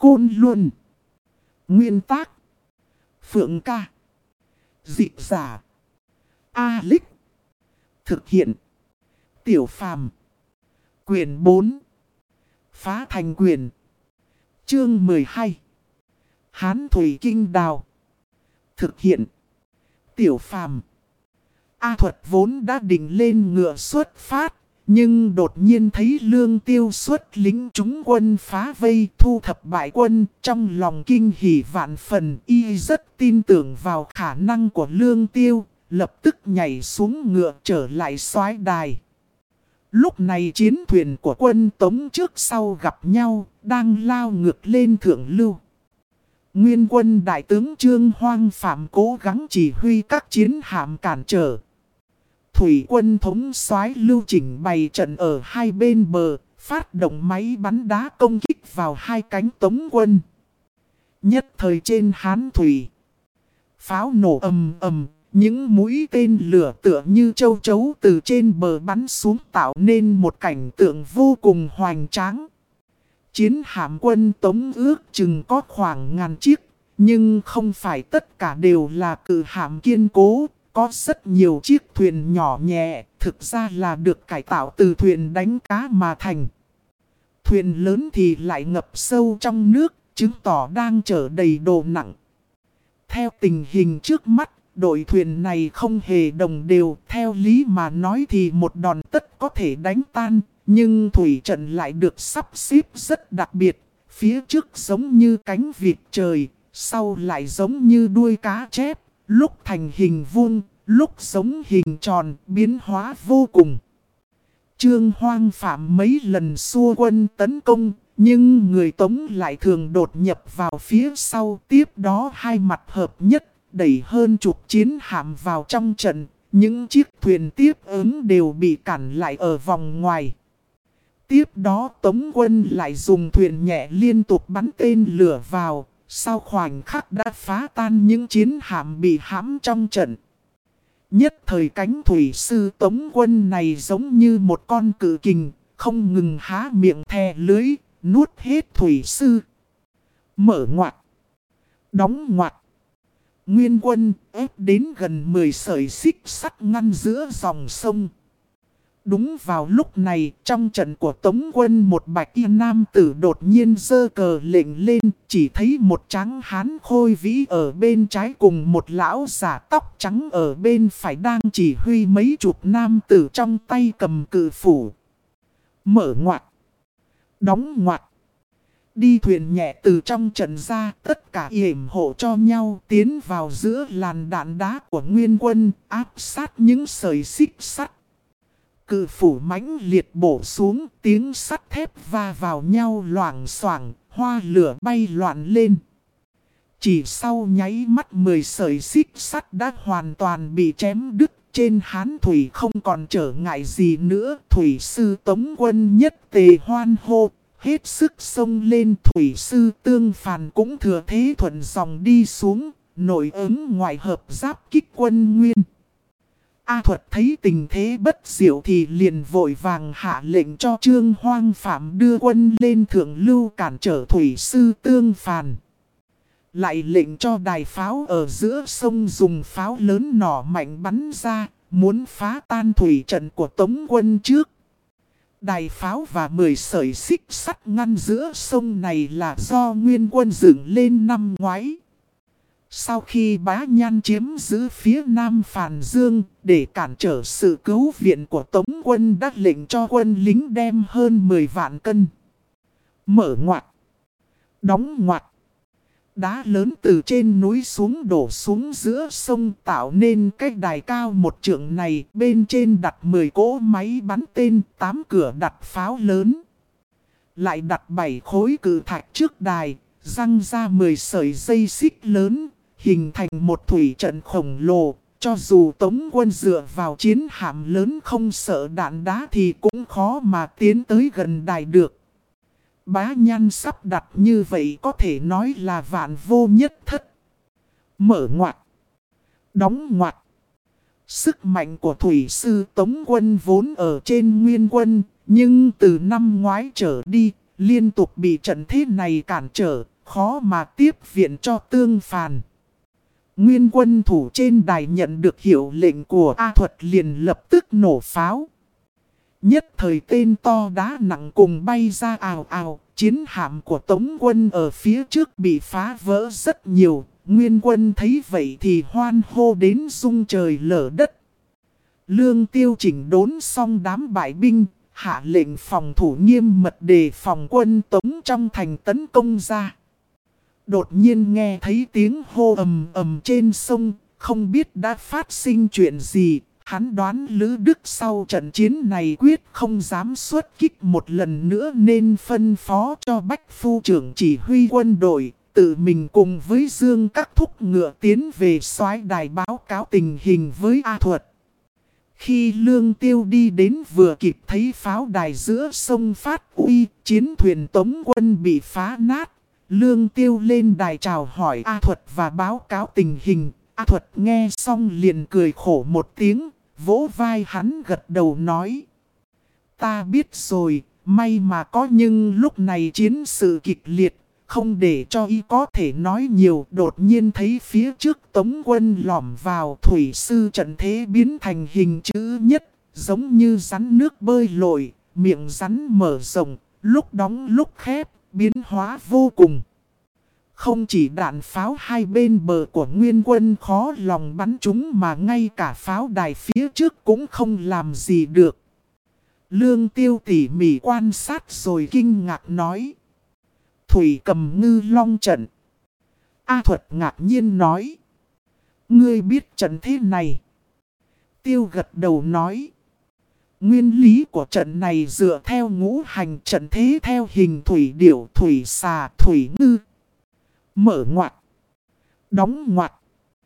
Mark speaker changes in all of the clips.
Speaker 1: Côn Luân. Nguyên tác: Phượng Ca. Dịch giả: A-Lích. Thực hiện: Tiểu Phàm. Quyển 4. Phá thành quyền. Chương 12. Hán Thủy Kinh Đào. Thực hiện: Tiểu Phàm. A Thuật vốn đã định lên ngựa xuất phát, nhưng đột nhiên thấy Lương Tiêu xuất lính chúng quân phá vây thu thập bại quân. Trong lòng kinh hỉ vạn phần, y rất tin tưởng vào khả năng của Lương Tiêu, lập tức nhảy xuống ngựa trở lại soái đài. Lúc này chiến thuyền của quân Tống trước sau gặp nhau, đang lao ngược lên thượng lưu. Nguyên quân đại tướng Trương Hoang Phạm cố gắng chỉ huy các chiến hạm cản trở. Thủy quân thống soái Lưu Chỉnh bày trận ở hai bên bờ, phát động máy bắn đá công kích vào hai cánh Tống quân. Nhất thời trên Hán Thủy, pháo nổ ầm ầm, những mũi tên lửa tựa như châu chấu từ trên bờ bắn xuống tạo nên một cảnh tượng vô cùng hoành tráng. Chiến hạm quân Tống ước chừng có khoảng ngàn chiếc, nhưng không phải tất cả đều là cự hạm kiên cố. Có rất nhiều chiếc thuyền nhỏ nhẹ, thực ra là được cải tạo từ thuyền đánh cá mà thành. Thuyền lớn thì lại ngập sâu trong nước, chứng tỏ đang chở đầy đồ nặng. Theo tình hình trước mắt, đội thuyền này không hề đồng đều. Theo lý mà nói thì một đòn tất có thể đánh tan, nhưng thủy trận lại được sắp xếp rất đặc biệt. Phía trước giống như cánh vịt trời, sau lại giống như đuôi cá chép. Lúc thành hình vuông, lúc giống hình tròn, biến hóa vô cùng. Trương Hoang Phạm mấy lần xua quân tấn công, nhưng người Tống lại thường đột nhập vào phía sau. Tiếp đó hai mặt hợp nhất, đẩy hơn chục chiến hạm vào trong trận. Những chiếc thuyền tiếp ứng đều bị cản lại ở vòng ngoài. Tiếp đó Tống quân lại dùng thuyền nhẹ liên tục bắn tên lửa vào. Sau khoảnh khắc đã phá tan những chiến hạm bị hãm trong trận. Nhất thời cánh thủy sư Tống quân này giống như một con cự kình, không ngừng há miệng thè lưới, nuốt hết thủy sư. Mở ngoặt, đóng ngoặt. Nguyên quân ép đến gần 10 sợi xích sắt ngăn giữa dòng sông. Đúng vào lúc này, trong trận của Tống quân, một bạch y nam tử đột nhiên giơ cờ lệnh lên, chỉ thấy một tráng hán khôi vĩ ở bên trái cùng một lão giả tóc trắng ở bên phải đang chỉ huy mấy chục nam tử trong tay cầm cự phủ. Mở ngoặt, đóng ngoặt. Đi thuyền nhẹ từ trong trận ra, tất cả yểm hộ cho nhau tiến vào giữa làn đạn đá của nguyên quân, áp sát những sợi xích sắt. Cự phủ mãnh liệt bổ xuống, tiếng sắt thép va vào nhau loảng xoảng, hoa lửa bay loạn lên. Chỉ sau nháy mắt 10 sợi xích sắt đã hoàn toàn bị chém đứt. Trên Hán Thủy không còn trở ngại gì nữa. Thủy sư Tống quân nhất tề hoan hô, hết sức xông lên. Thủy sư Tương Phàn cũng thừa thế thuận dòng đi xuống, nội ứng ngoại hợp giáp kích quân Nguyên. A Thuật thấy tình thế bất diệu thì liền vội vàng hạ lệnh cho Trương Hoang Phạm đưa quân lên thượng lưu cản trở thủy sư Tương Phàn. Lại lệnh cho đài pháo ở giữa sông dùng pháo lớn nỏ mạnh bắn ra, muốn phá tan thủy trận của Tống quân trước. Đài pháo và 10 sợi xích sắt ngăn giữa sông này là do Nguyên quân dựng lên năm ngoái. Sau khi Bá Nhan chiếm giữ phía Nam Phàn Dương để cản trở sự cứu viện của Tống quân, đã lệnh cho quân lính đem hơn 10 vạn cân. Mở ngoặt, đóng ngoặt. Đá lớn từ trên núi xuống đổ xuống giữa sông tạo nên cái đài cao 1 trượng này. Bên trên đặt 10 cỗ máy bắn tên, 8 cửa đặt pháo lớn. Lại đặt 7 khối cự thạch trước đài, răng ra 10 sợi dây xích lớn, hình thành một thủy trận khổng lồ. Cho dù Tống quân dựa vào chiến hạm lớn không sợ đạn đá thì cũng khó mà tiến tới gần đài được. Bá Nhan sắp đặt như vậy có thể nói là vạn vô nhất thất. Mở ngoặt, đóng ngoặt. Sức mạnh của thủy sư Tống quân vốn ở trên Nguyên quân, nhưng từ năm ngoái trở đi, liên tục bị trận thế này cản trở, khó mà tiếp viện cho Tương Phàn. Nguyên quân thủ trên đài nhận được hiệu lệnh của A Thuật liền lập tức nổ pháo. Nhất thời tên to đá nặng cùng bay ra ào ào, chiến hạm của Tống quân ở phía trước bị phá vỡ rất nhiều. Nguyên quân thấy vậy thì hoan hô đến rung trời lở đất. Lương Tiêu chỉnh đốn xong đám bại binh, hạ lệnh phòng thủ nghiêm mật đề phòng quân Tống trong thành tấn công ra. Đột nhiên nghe thấy tiếng hô ầm ầm trên sông, không biết đã phát sinh chuyện gì. Hắn đoán Lữ Đức sau trận chiến này quyết không dám xuất kích một lần nữa nên phân phó cho Bách Phu trưởng chỉ huy quân đội, tự mình cùng với Dương các thúc ngựa tiến về soái đài báo cáo tình hình với A Thuật. Khi Lương Tiêu đi đến vừa kịp thấy pháo đài giữa sông phát uy, chiến thuyền Tống quân bị phá nát. Lương Tiêu lên đài chào hỏi A Thuật và báo cáo tình hình. A Thuật nghe xong liền cười khổ một tiếng, vỗ vai hắn gật đầu nói. Ta biết rồi, may mà có nhưng lúc này chiến sự kịch liệt, không để cho y có thể nói nhiều. Đột nhiên thấy phía trước Tống quân lỏm vào, thủy sư trận thế biến thành hình chữ nhất, giống như rắn nước bơi lội, miệng rắn mở rộng, lúc đóng lúc khép, biến hóa vô cùng. Không chỉ đạn pháo hai bên bờ của Nguyên quân khó lòng bắn chúng mà ngay cả pháo đài phía trước cũng không làm gì được. Lương Tiêu tỉ mỉ quan sát rồi kinh ngạc nói. Thủy Cầm Ngư Long trận. A Thuật ngạc nhiên nói. Ngươi biết trận thế này. Tiêu gật đầu nói. Nguyên lý của trận này dựa theo ngũ hành trận thế theo hình thủy điểu, thủy xà, thủy ngư. Mở ngoặt, đóng ngoặt,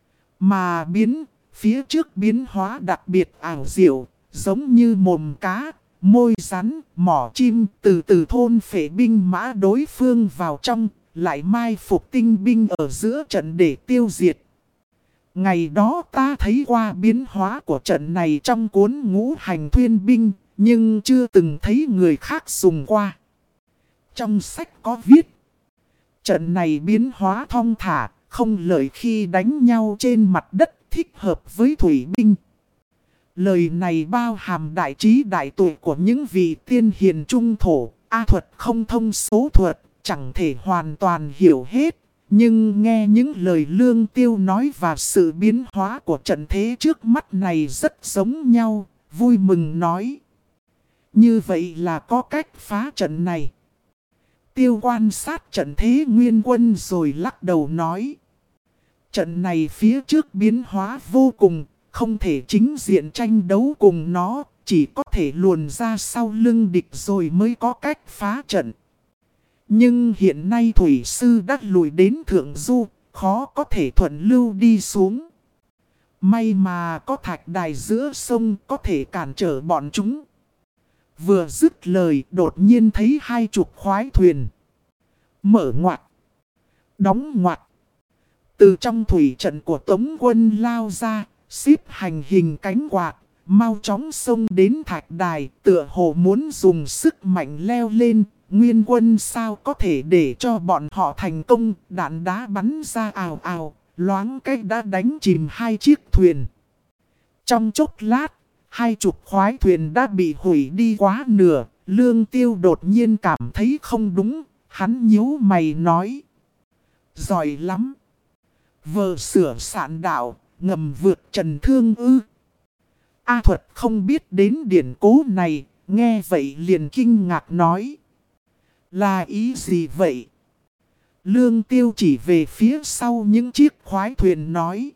Speaker 1: mà phía trước biến hóa đặc biệt ảo diệu, giống như mồm cá, môi rắn, mỏ chim, từ từ thôn phệ binh mã đối phương vào trong, lại mai phục tinh binh ở giữa trận để tiêu diệt. Ngày đó ta thấy qua biến hóa của trận này trong cuốn Ngũ Hành Thuyên Binh, nhưng chưa từng thấy người khác dùng qua. Trong sách có viết. Trận này biến hóa thong thả, không lợi khi đánh nhau trên mặt đất, thích hợp với thủy binh. Lời này bao hàm đại trí đại tuệ của những vị tiên hiền trung thổ. A Thuật không thông số thuật, chẳng thể hoàn toàn hiểu hết. Nhưng nghe những lời Lương Tiêu nói và sự biến hóa của trận thế trước mắt này rất giống nhau, vui mừng nói. Như vậy là có cách phá trận này. Tiêu quan sát trận thế Nguyên quân rồi lắc đầu nói. Trận này phía trước biến hóa vô cùng, không thể chính diện tranh đấu cùng nó, chỉ có thể luồn ra sau lưng địch rồi mới có cách phá trận. Nhưng hiện nay thủy sư đã lùi đến thượng du, khó có thể thuận lưu đi xuống. May mà có thạch đài giữa sông có thể cản trở bọn chúng. Vừa dứt lời đột nhiên thấy hai chục khoái thuyền. Mở ngoặt. Đóng ngoặt. Từ trong thủy trận của Tống quân lao ra, xếp hành hình cánh quạt, mau chóng xông đến thạch đài, tựa hồ muốn dùng sức mạnh leo lên. Nguyên quân sao có thể để cho bọn họ thành công, đạn đá bắn ra ào ào, loáng cách đã đánh chìm hai chiếc thuyền. Trong chốc lát, hai chục khoái thuyền đã bị hủy đi quá nửa, Lương Tiêu đột nhiên cảm thấy không đúng, hắn nhíu mày nói. Giỏi lắm! Vờ sửa sạn đạo, ngầm vượt trần thương ư. A Thuật không biết đến điển cố này, nghe vậy liền kinh ngạc nói. Là ý gì vậy? Lương Tiêu chỉ về phía sau những chiếc khoái thuyền nói.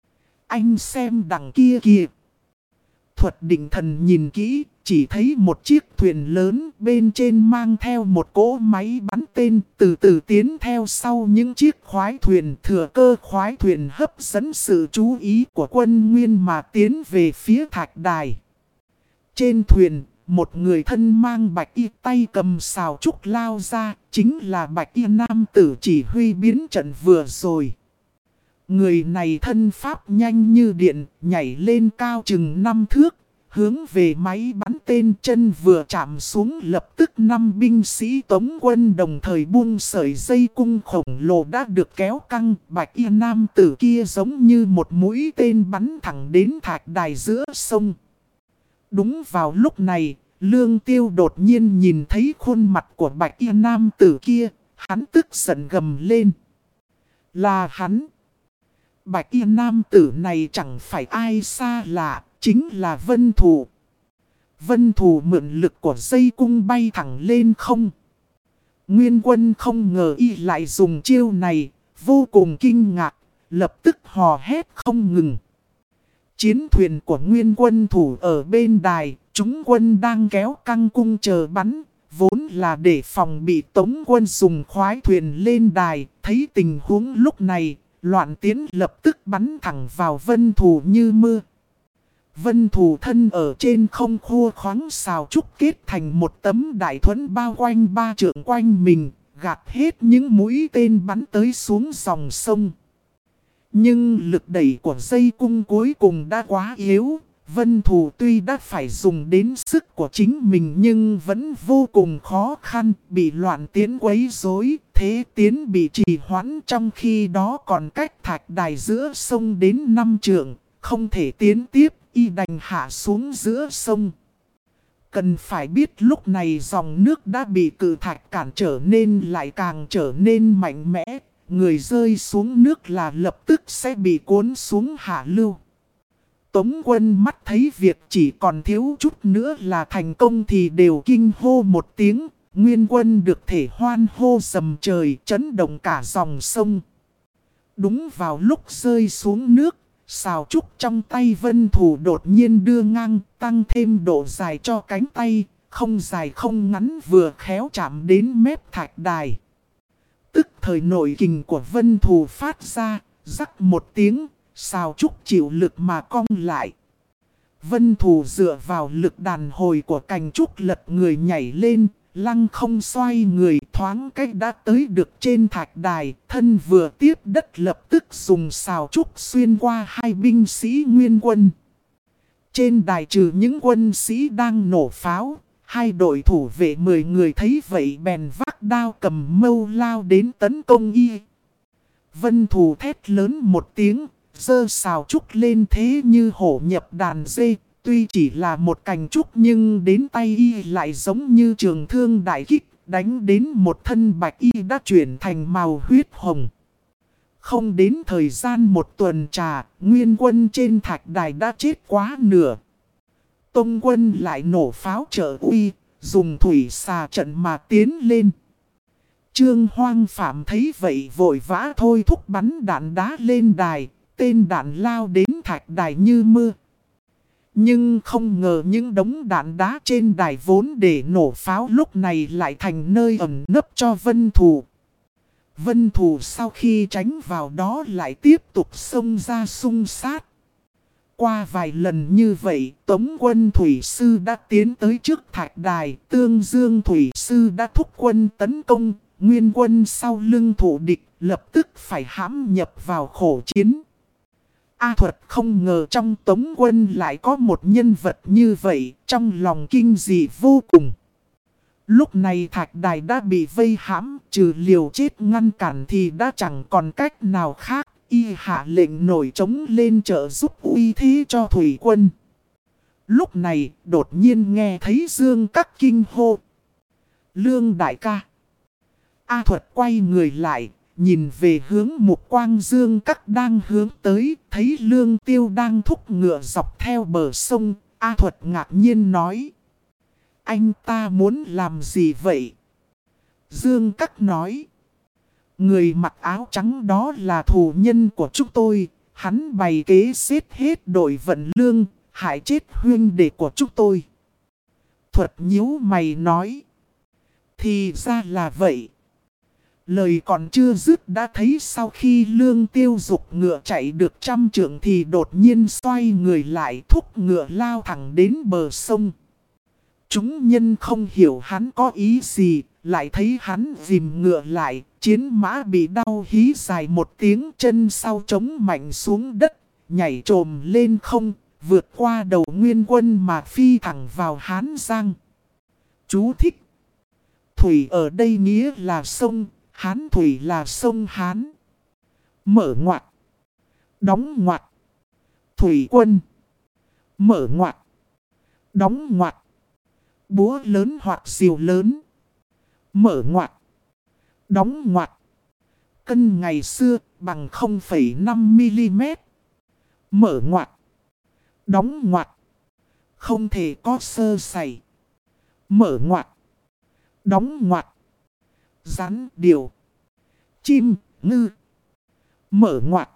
Speaker 1: Anh xem đằng kia kìa. Thuật định thần nhìn kỹ, chỉ thấy một chiếc thuyền lớn bên trên mang theo một cỗ máy bắn tên từ từ tiến theo sau những chiếc khoái thuyền. Thừa cơ khoái thuyền hấp dẫn sự chú ý của quân Nguyên mà tiến về phía thạch đài. Trên thuyền, một người thân mang bạch y tay cầm sào trúc lao ra, chính là bạch y nam tử chỉ huy biến trận vừa rồi. Người này thân pháp nhanh như điện, nhảy lên cao chừng 5 thước, hướng về máy bắn tên, chân vừa chạm xuống lập tức 5 binh sĩ Tống quân đồng thời buông sợi dây cung khổng lồ đã được kéo căng. Bạch y nam tử kia giống như một mũi tên bắn thẳng đến thạch đài giữa sông. Đúng vào lúc này, Lương Tiêu đột nhiên nhìn thấy khuôn mặt của bạch y nam tử kia, hắn tức giận gầm lên. Là hắn! Bạch y nam tử này chẳng phải ai xa lạ, chính là Vân Thù. Vân Thù mượn lực của dây cung bay thẳng lên không. Nguyên Quân không ngờ y lại dùng chiêu này, vô cùng kinh ngạc, lập tức hò hét không ngừng. Chiến thuyền của Nguyên Quân thủ ở bên đài, chúng quân đang kéo căng cung chờ bắn, vốn là để phòng bị Tống quân dùng khoái thuyền lên đài. Thấy tình huống lúc này, Loạn Tiễn lập tức bắn thẳng vào Vân Thù như mưa. Vân Thù thân ở trên không khua khoáng xào trúc kết thành một tấm đại thuẫn bao quanh 3 trượng quanh mình, gạt hết những mũi tên bắn tới xuống dòng sông. Nhưng lực đẩy của dây cung cuối cùng đã quá yếu. Vân Thù tuy đã phải dùng đến sức của chính mình nhưng vẫn vô cùng khó khăn, bị Loạn Tiễn quấy rối, thế tiến bị trì hoãn, trong khi đó còn cách thạch đài giữa sông đến 5 trượng, không thể tiến tiếp, y đành hạ xuống giữa sông. Cần phải biết lúc này dòng nước đã bị cự thạch cản trở nên lại càng trở nên mạnh mẽ, người rơi xuống nước là lập tức sẽ bị cuốn xuống hạ lưu. Tống quân mắt thấy việc chỉ còn thiếu chút nữa là thành công thì đều kinh hô một tiếng. Nguyên Quân được thể hoan hô sầm trời, chấn động cả dòng sông. Đúng vào lúc rơi xuống nước, sào trúc trong tay Vân Thù đột nhiên đưa ngang, tăng thêm độ dài cho cánh tay, không dài không ngắn, vừa khéo chạm đến mép thạch đài. Tức thời nội kình của Vân Thù phát ra, rắc một tiếng. Sào trúc chịu lực mà cong lại. Vân Thù dựa vào lực đàn hồi của cành trúc lật người nhảy lên, lăng không xoay người, thoáng cách đã tới được trên thạch đài. Thân vừa tiếp đất lập tức dùng sào trúc xuyên qua 2 binh sĩ Nguyên Quân. Trên đài trừ những quân sĩ đang nổ pháo, 2 đội thủ vệ 10 người thấy vậy bèn vác đao cầm mâu lao đến tấn công y. Vân Thù thét lớn một tiếng, giơ sào trúc lên thế như hổ nhập đàn dê. Tuy chỉ là một cành trúc nhưng đến tay y lại giống như trường thương đại kích, đánh đến một thân bạch y đã chuyển thành màu huyết hồng. Không đến thời gian một tuần trà, Nguyên Quân trên thạch đài đã chết quá nửa. Tông quân lại nổ pháo trợ uy, dùng thủy xà trận mà tiến lên. Trương Hoang Phạm thấy vậy vội vã thôi thúc bắn đạn đá lên đài. Tên đạn lao đến thạch đài như mưa. Nhưng không ngờ những đống đạn đá trên đài vốn để nổ pháo lúc này lại thành nơi ẩn nấp cho Vân Thù. Vân Thù sau khi tránh vào đó lại tiếp tục xông ra xung sát. Qua vài lần như vậy, Tống quân Thủy Sư đã tiến tới trước thạch đài. Tương Dương Thủy Sư đã thúc quân tấn công. Nguyên Quân sau lưng thủ địch lập tức phải hãm nhập vào khổ chiến. A Thuật không ngờ trong Tống quân lại có một nhân vật như vậy, trong lòng kinh dị vô cùng. Lúc này thạch đài đã bị vây hãm, trừ liều chết ngăn cản thì đã chẳng còn cách nào khác. Y hạ lệnh nổi trống lên trợ giúp uy thế cho thủy quân. Lúc này đột nhiên nghe thấy Dương Các kinh hô. Lương đại ca. A Thuật quay người lại. Nhìn về hướng Mục Quang Dương Các đang hướng tới, thấy Lương Tiêu đang thúc ngựa dọc theo bờ sông, A Thuật ngạc nhiên nói. Anh ta muốn làm gì vậy? Dương Các nói. Người mặc áo trắng đó là thù nhân của chúng tôi, hắn bày kế xếp hết đội vận lương, hại chết huynh đệ của chúng tôi. Thuật nhíu mày nói. Thì ra là vậy. Lời còn chưa dứt đã thấy sau khi Lương Tiêu dục ngựa chạy được 100 trượng thì đột nhiên xoay người lại thúc ngựa lao thẳng đến bờ sông. Chúng nhân không hiểu hắn có ý gì, lại thấy hắn dìm ngựa lại, chiến mã bị đau hí dài một tiếng, chân sau trống mạnh xuống đất, nhảy trồm lên không, vượt qua đầu Nguyên Quân mà phi thẳng vào Hán Giang. Chú thích. Thủy ở đây nghĩa là sông, Hán thủy là sông Hán. Mở ngoặc. Đóng ngoặc. Thủy quân. Mở ngoặc. Đóng ngoặc. Búa lớn hoặc diều lớn. Mở ngoặc. Đóng ngoặc. Cân ngày xưa bằng 0,5mm. Mở ngoặc. Đóng ngoặc. Không thể có sơ sẩy. Mở ngoặc. Đóng ngoặc. Rắn, điều, chim, ngư. Mở ngoặc.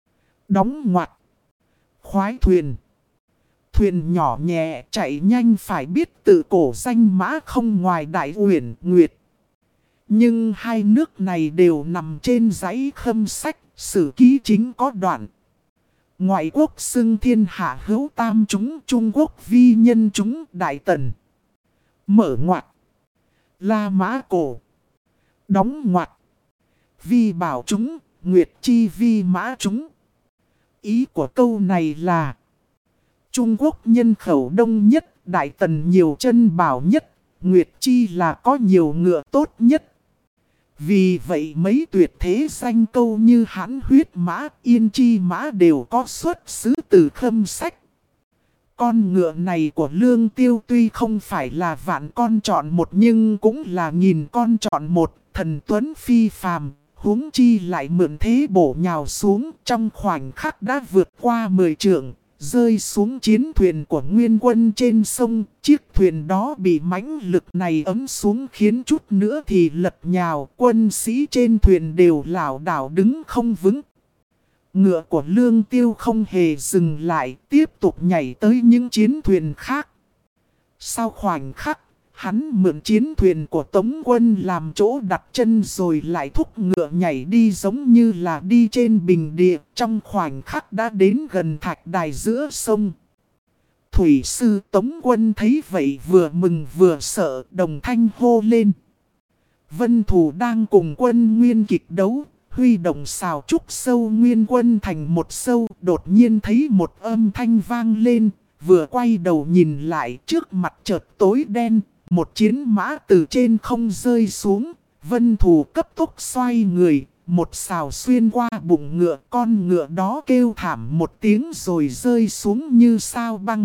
Speaker 1: Đóng ngoặc. Khoái thuyền. Thuyền nhỏ nhẹ chạy nhanh phải biết tự cổ danh mã không ngoài Đại Uyển Nguyệt. Nhưng hai nước này đều nằm trên dãy Khâm Sách, sử ký chính có đoạn. Ngoại quốc xưng thiên hạ hữu tam chúng, Trung Quốc vi nhân chúng Đại Tần. Mở ngoặc. La Mã Cổ. Đóng ngoặc. Vi bảo chúng, Nguyệt chi vi mã chúng. Ý của câu này là Trung Quốc nhân khẩu đông nhất, Đại Tần nhiều chân bảo nhất, Nguyệt chi là có nhiều ngựa tốt nhất. Vì vậy mấy tuyệt thế danh câu như Hán huyết mã, Yên chi mã đều có xuất xứ từ Khâm Sách. Con ngựa này của Lương Tiêu tuy không phải là vạn con chọn một nhưng cũng là nghìn con chọn một, thần tuấn phi phàm, huống chi lại mượn thế bổ nhào xuống trong khoảnh khắc đã vượt qua 10 trượng, rơi xuống chiến thuyền của Nguyên Quân trên sông. Chiếc thuyền đó bị mãnh lực này ấm xuống khiến chút nữa thì lật nhào, quân sĩ trên thuyền đều lảo đảo đứng không vững. Ngựa của Lương Tiêu không hề dừng lại, tiếp tục nhảy tới những chiến thuyền khác. Sau khoảnh khắc, hắn mượn chiến thuyền của Tống Quân làm chỗ đặt chân rồi lại thúc ngựa nhảy đi giống như là đi trên bình địa. Trong khoảnh khắc đã đến gần thạch đài giữa sông. Thủy sư Tống Quân thấy vậy vừa mừng vừa sợ, đồng thanh hô lên. Vân Thù đang cùng quân Nguyên kịch đấu, huy động xào trúc sâu Nguyên Quân thành một sâu, đột nhiên thấy một âm thanh vang lên, vừa quay đầu nhìn lại trước mặt chợt tối đen, một chiến mã từ trên không rơi xuống, Vân Thù cấp tốc xoay người, một xào xuyên qua bụng ngựa, con ngựa đó kêu thảm một tiếng rồi rơi xuống như sao băng.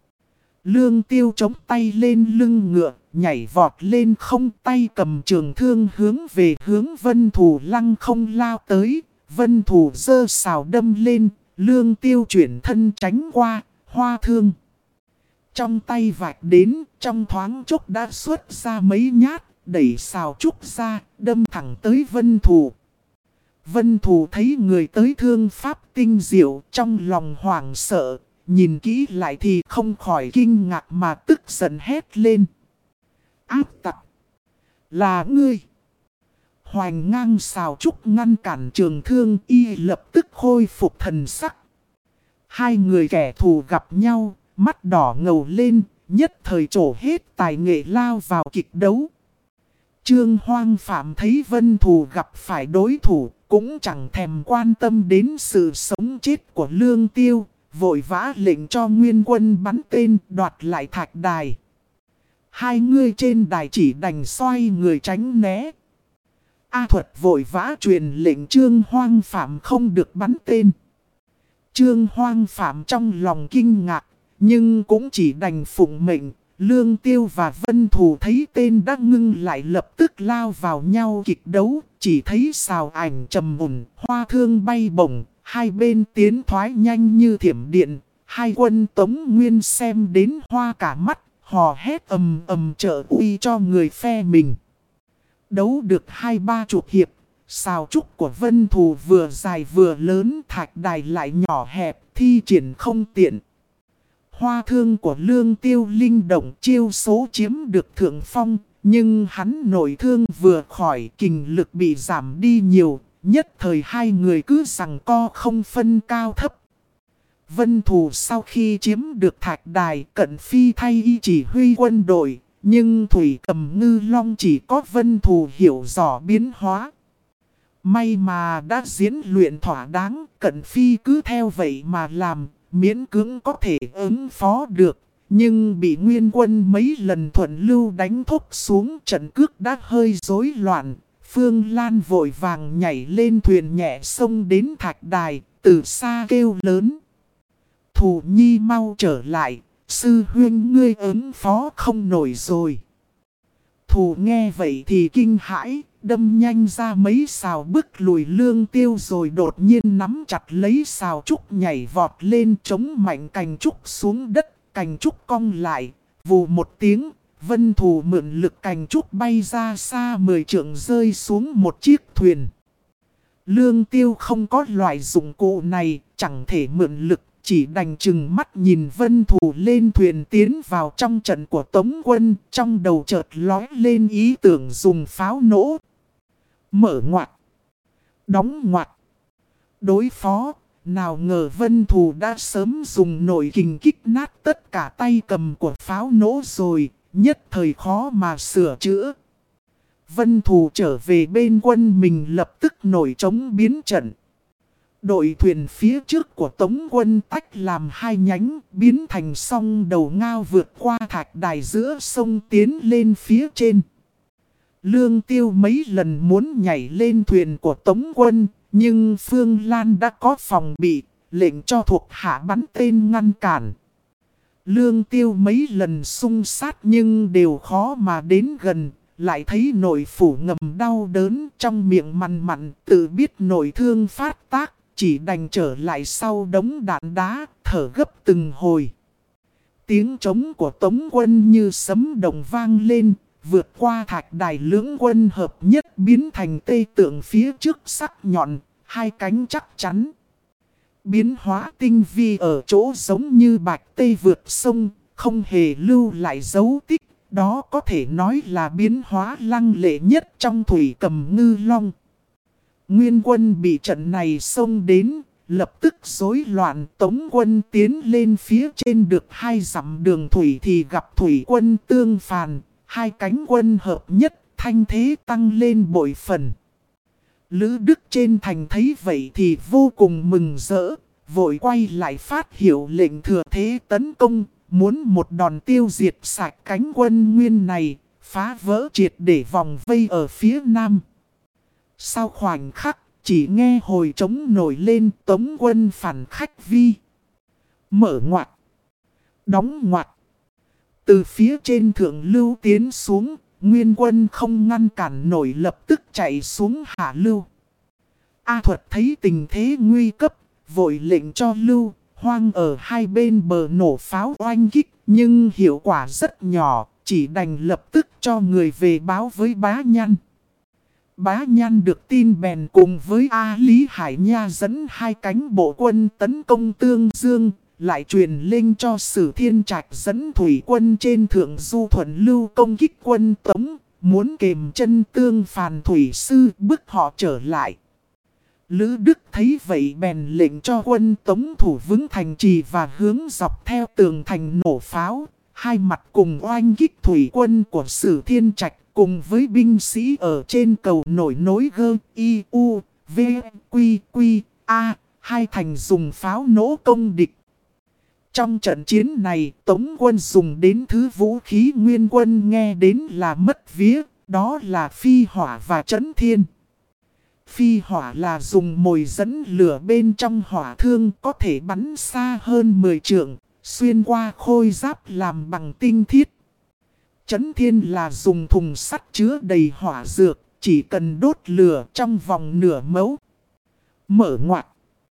Speaker 1: Lương Tiêu chống tay lên lưng ngựa, nhảy vọt lên không, tay cầm trường thương hướng về hướng Vân Thù lăng không lao tới. Vân Thù giơ xào đâm lên, Lương Tiêu chuyển thân tránh qua, hoa thương trong tay vạch đến, trong thoáng chốc đã xuất ra mấy nhát, đẩy xào trúc ra, đâm thẳng tới Vân Thù. Vân Thù thấy người tới thương pháp tinh diệu, trong lòng hoảng sợ. Nhìn kỹ lại thì không khỏi kinh ngạc mà tức giận hét lên. Ác tặc! Là ngươi! Hoành ngang xào trúc ngăn cản trường thương, y lập tức khôi phục thần sắc. Hai người kẻ thù gặp nhau, mắt đỏ ngầu lên, nhất thời trổ hết tài nghệ lao vào kịch đấu. Trương Hoang Phạm thấy Vân Thù gặp phải đối thủ, cũng chẳng thèm quan tâm đến sự sống chết của Lương Tiêu. Vội vã lệnh cho Nguyên Quân bắn tên đoạt lại thạch đài. Hai người trên đài chỉ đành xoay người tránh né. A Thuật vội vã truyền lệnh Trương Hoang Phạm không được bắn tên. Trương Hoang Phạm trong lòng kinh ngạc, nhưng cũng chỉ đành phụng mệnh. Lương Tiêu và Vân Thù thấy tên đã ngưng lại lập tức lao vào nhau kịch đấu. Chỉ thấy xào ảnh trầm mùn, hoa thương bay bổng. Hai bên tiến thoái nhanh như thiểm điện, hai quân Tống Nguyên xem đến hoa cả mắt, hò hét ầm ầm trợ uy cho người phe mình. Đấu được 2-3 hiệp, xào trúc của Vân Thù vừa dài vừa lớn, thạch đài lại nhỏ hẹp, thi triển không tiện. Hoa thương của Lương Tiêu linh động, chiêu số chiếm được thượng phong, nhưng hắn nội thương vừa khỏi, kình lực bị giảm đi nhiều. Nhất thời hai người cứ giằng co không phân cao thấp. Vân Thù sau khi chiếm được thạch đài, Cận Phi thay y chỉ huy quân đội. Nhưng Thủy Cầm Ngư Long chỉ có Vân Thù hiểu rõ biến hóa. May mà đã diễn luyện thỏa đáng, Cận Phi cứ theo vậy mà làm. miễn cưỡng có thể ứng phó được. Nhưng bị Nguyên Quân mấy lần thuận lưu đánh thúc xuống, trận cước đã hơi rối loạn. Phương Lan vội vàng nhảy lên thuyền nhẹ sông đến thạch đài, từ xa kêu lớn. Thù Nhi mau trở lại, sư huynh ngươi ứng phó không nổi rồi. Thù nghe vậy thì kinh hãi, đâm nhanh ra mấy sào bức lùi Lương Tiêu rồi đột nhiên nắm chặt lấy sào trúc nhảy vọt lên chống mạnh cành trúc xuống đất, cành trúc cong lại, vù một tiếng, Vân Thù mượn lực cành trúc bay ra xa 10 trượng rơi xuống một chiếc thuyền. Lương Tiêu không có loại dụng cụ này, chẳng thể mượn lực, chỉ đành chừng mắt nhìn Vân Thù lên thuyền tiến vào trong trận của Tống quân, trong đầu chợt lói lên ý tưởng dùng pháo nổ. Mở ngoặt, đóng ngoặt, đối phó, nào ngờ Vân Thù đã sớm dùng nội kình kích nát tất cả tay cầm của pháo nổ rồi, nhất thời khó mà sửa chữa. Vân Thù trở về bên quân mình lập tức nổi trống biến trận. Đội thuyền phía trước của Tống quân tách làm hai nhánh, biến thành song đầu ngao vượt qua thạch đài giữa sông tiến lên phía trên. Lương Tiêu mấy lần muốn nhảy lên thuyền của Tống quân, nhưng Phương Lan đã có phòng bị, lệnh cho thuộc hạ bắn tên ngăn cản. Lương Tiêu mấy lần xung sát nhưng đều khó mà đến gần, lại thấy nội phủ ngầm đau đớn trong miệng mằn mặn, tự biết nội thương phát tác, chỉ đành trở lại sau đống đạn đá, thở gấp từng hồi. Tiếng trống của Tống quân như sấm động vang lên, vượt qua thạch đài lưỡng quân hợp nhất biến thành tê tượng phía trước sắc nhọn, hai cánh chắc chắn. Biến hóa tinh vi ở chỗ giống như bạch tê vượt sông, không hề lưu lại dấu tích, đó có thể nói là biến hóa lăng lệ nhất trong thủy cầm ngư long. Nguyên quân bị trận này xông đến, lập tức rối loạn. Tống quân tiến lên phía trên được 2 dặm đường thủy thì gặp thủy quân tương phàn, hai cánh quân hợp nhất, thanh thế tăng lên bội phần. Lữ Đức trên thành thấy vậy thì vô cùng mừng rỡ, vội quay lại phát hiệu lệnh thừa thế tấn công, muốn một đòn tiêu diệt sạch cánh quân Nguyên này, phá vỡ triệt để vòng vây ở phía nam. Sau khoảnh khắc, chỉ nghe hồi trống nổi lên, Tống quân phản khách vi. Mở ngoặt, đóng ngoặt. Từ phía trên thượng lưu tiến xuống, Nguyên quân không ngăn cản nổi lập tức chạy xuống hạ lưu. A Thuật thấy tình thế nguy cấp, vội lệnh cho Lưu Hoang ở hai bên bờ nổ pháo oanh kích, nhưng hiệu quả rất nhỏ, chỉ đành lập tức cho người về báo với Bá Nhăn. Bá Nhăn được tin bèn cùng với A Lý Hải Nha dẫn hai cánh bộ quân tấn công Tương Dương, lại truyền lệnh cho Sử Thiên Trạch dẫn thủy quân trên thượng du thuận lưu công kích quân Tống, muốn kềm chân Tương Phàn thủy sư bức họ trở lại. Lữ Đức thấy vậy bèn lệnh cho quân Tống thủ vững thành trì và hướng dọc theo tường thành nổ pháo, hai mặt cùng oanh kích thủy quân của Sử Thiên Trạch cùng với binh sĩ ở trên cầu nổi nối gơ, I, U, V, Quy, Quy, A, hai thành dùng pháo nổ công địch. Trong trận chiến này, Tống quân dùng đến thứ vũ khí Nguyên quân nghe đến là mất vía, đó là phi hỏa và trấn thiên. Phi hỏa là dùng mồi dẫn lửa bên trong hỏa thương có thể bắn xa hơn 10 trượng, xuyên qua khôi giáp làm bằng tinh thiết. Trấn thiên là dùng thùng sắt chứa đầy hỏa dược, chỉ cần đốt lửa trong vòng nửa mẫu. Mở ngoặt,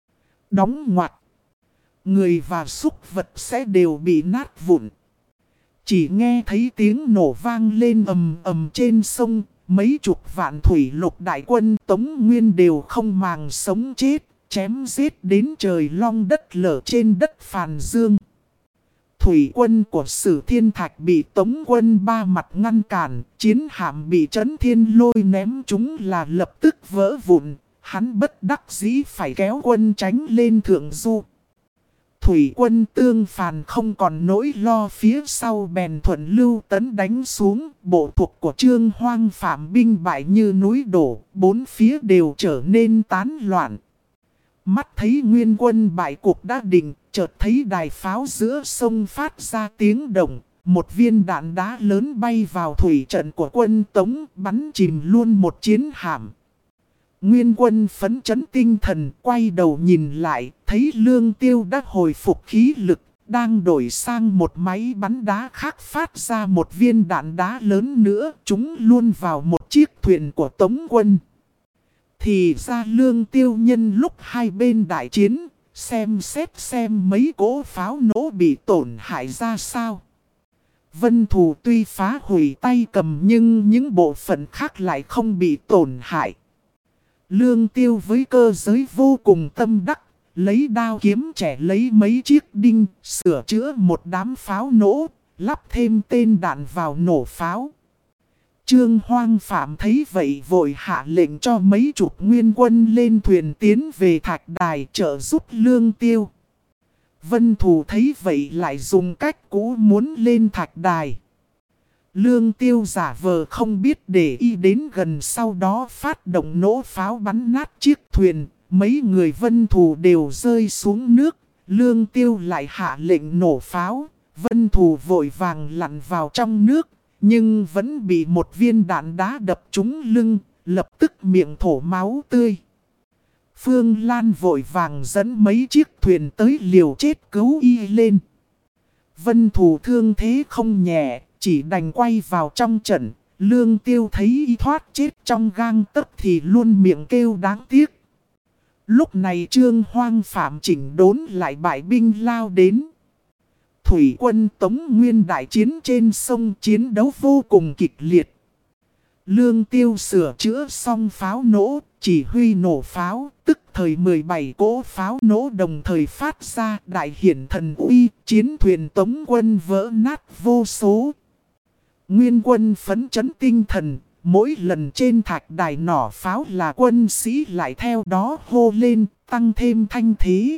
Speaker 1: đóng ngoặt, người và súc vật sẽ đều bị nát vụn. Chỉ nghe thấy tiếng nổ vang lên ầm ầm trên sông, mấy chục vạn thủy lục đại quân Tống Nguyên đều không màng sống chết, chém giết đến trời long đất lở trên đất Phàn Dương. Thủy quân của Sử Thiên Thạch bị Tống quân ba mặt ngăn cản, chiến hạm bị Trấn Thiên Lôi ném chúng là lập tức vỡ vụn, hắn bất đắc dĩ phải kéo quân tránh lên thượng du. Thủy quân Tương Phàn không còn nỗi lo phía sau bèn thuận lưu tấn đánh xuống, bộ thuộc của Trương Hoang phạm binh bại như núi đổ, bốn phía đều trở nên tán loạn. Mắt thấy nguyên quân bại cuộc đã định, chợt thấy đài pháo giữa sông phát ra tiếng động. Một viên đạn đá lớn bay vào thủy trận của quân Tống, bắn chìm luôn một chiến hạm. Nguyên quân phấn chấn tinh thần, quay đầu nhìn lại, thấy Lương Tiêu đã hồi phục khí lực, đang đổi sang một máy bắn đá khác phát ra một viên đạn đá lớn nữa, chúng luôn vào một chiếc thuyền của Tống quân. Thì ra Lương Tiêu nhân lúc hai bên đại chiến, xem xét xem mấy cỗ pháo nổ bị tổn hại ra sao. Vân Thù tuy phá hủy tay cầm nhưng những bộ phận khác lại không bị tổn hại. Lương Tiêu với cơ giới vô cùng tâm đắc, lấy đao kiếm trẻ lấy mấy chiếc đinh, sửa chữa một đám pháo nổ, lắp thêm tên đạn vào nổ pháo. Trương Hoang Phạm thấy vậy vội hạ lệnh cho mấy chục nguyên quân lên thuyền tiến về Thạch Đài trợ giúp Lương Tiêu. Vân Thù thấy vậy lại dùng cách cũ muốn lên Thạch Đài. Lương Tiêu giả vờ không biết để ý đến gần, sau đó phát động nổ pháo bắn nát chiếc thuyền. Mấy người Vân Thù đều rơi xuống nước. Lương Tiêu lại hạ lệnh nổ pháo. Vân Thù vội vàng lặn vào trong nước, nhưng vẫn bị một viên đạn đá đập trúng lưng, lập tức miệng thổ máu tươi. Phương Lan vội vàng dẫn mấy chiếc thuyền tới liều chết cứu y lên. Vân Thù thương thế không nhẹ, chỉ đành quay vào trong trận. Lương Tiêu thấy y thoát chết trong gang tấc thì luôn miệng kêu đáng tiếc. Lúc này Trương Hoang Phạm chỉnh đốn lại bại binh lao đến. Thủy quân Tống Nguyên đại chiến trên sông, chiến đấu vô cùng kịch liệt. Lương Tiêu sửa chữa xong pháo nổ, chỉ huy nổ pháo, tức thời 17 cỗ pháo nổ đồng thời phát ra, đại hiển thần uy, chiến thuyền Tống quân vỡ nát vô số. Nguyên quân phấn chấn tinh thần, mỗi lần trên Thạch Đài nỏ pháo là quân sĩ lại theo đó hô lên, tăng thêm thanh thế.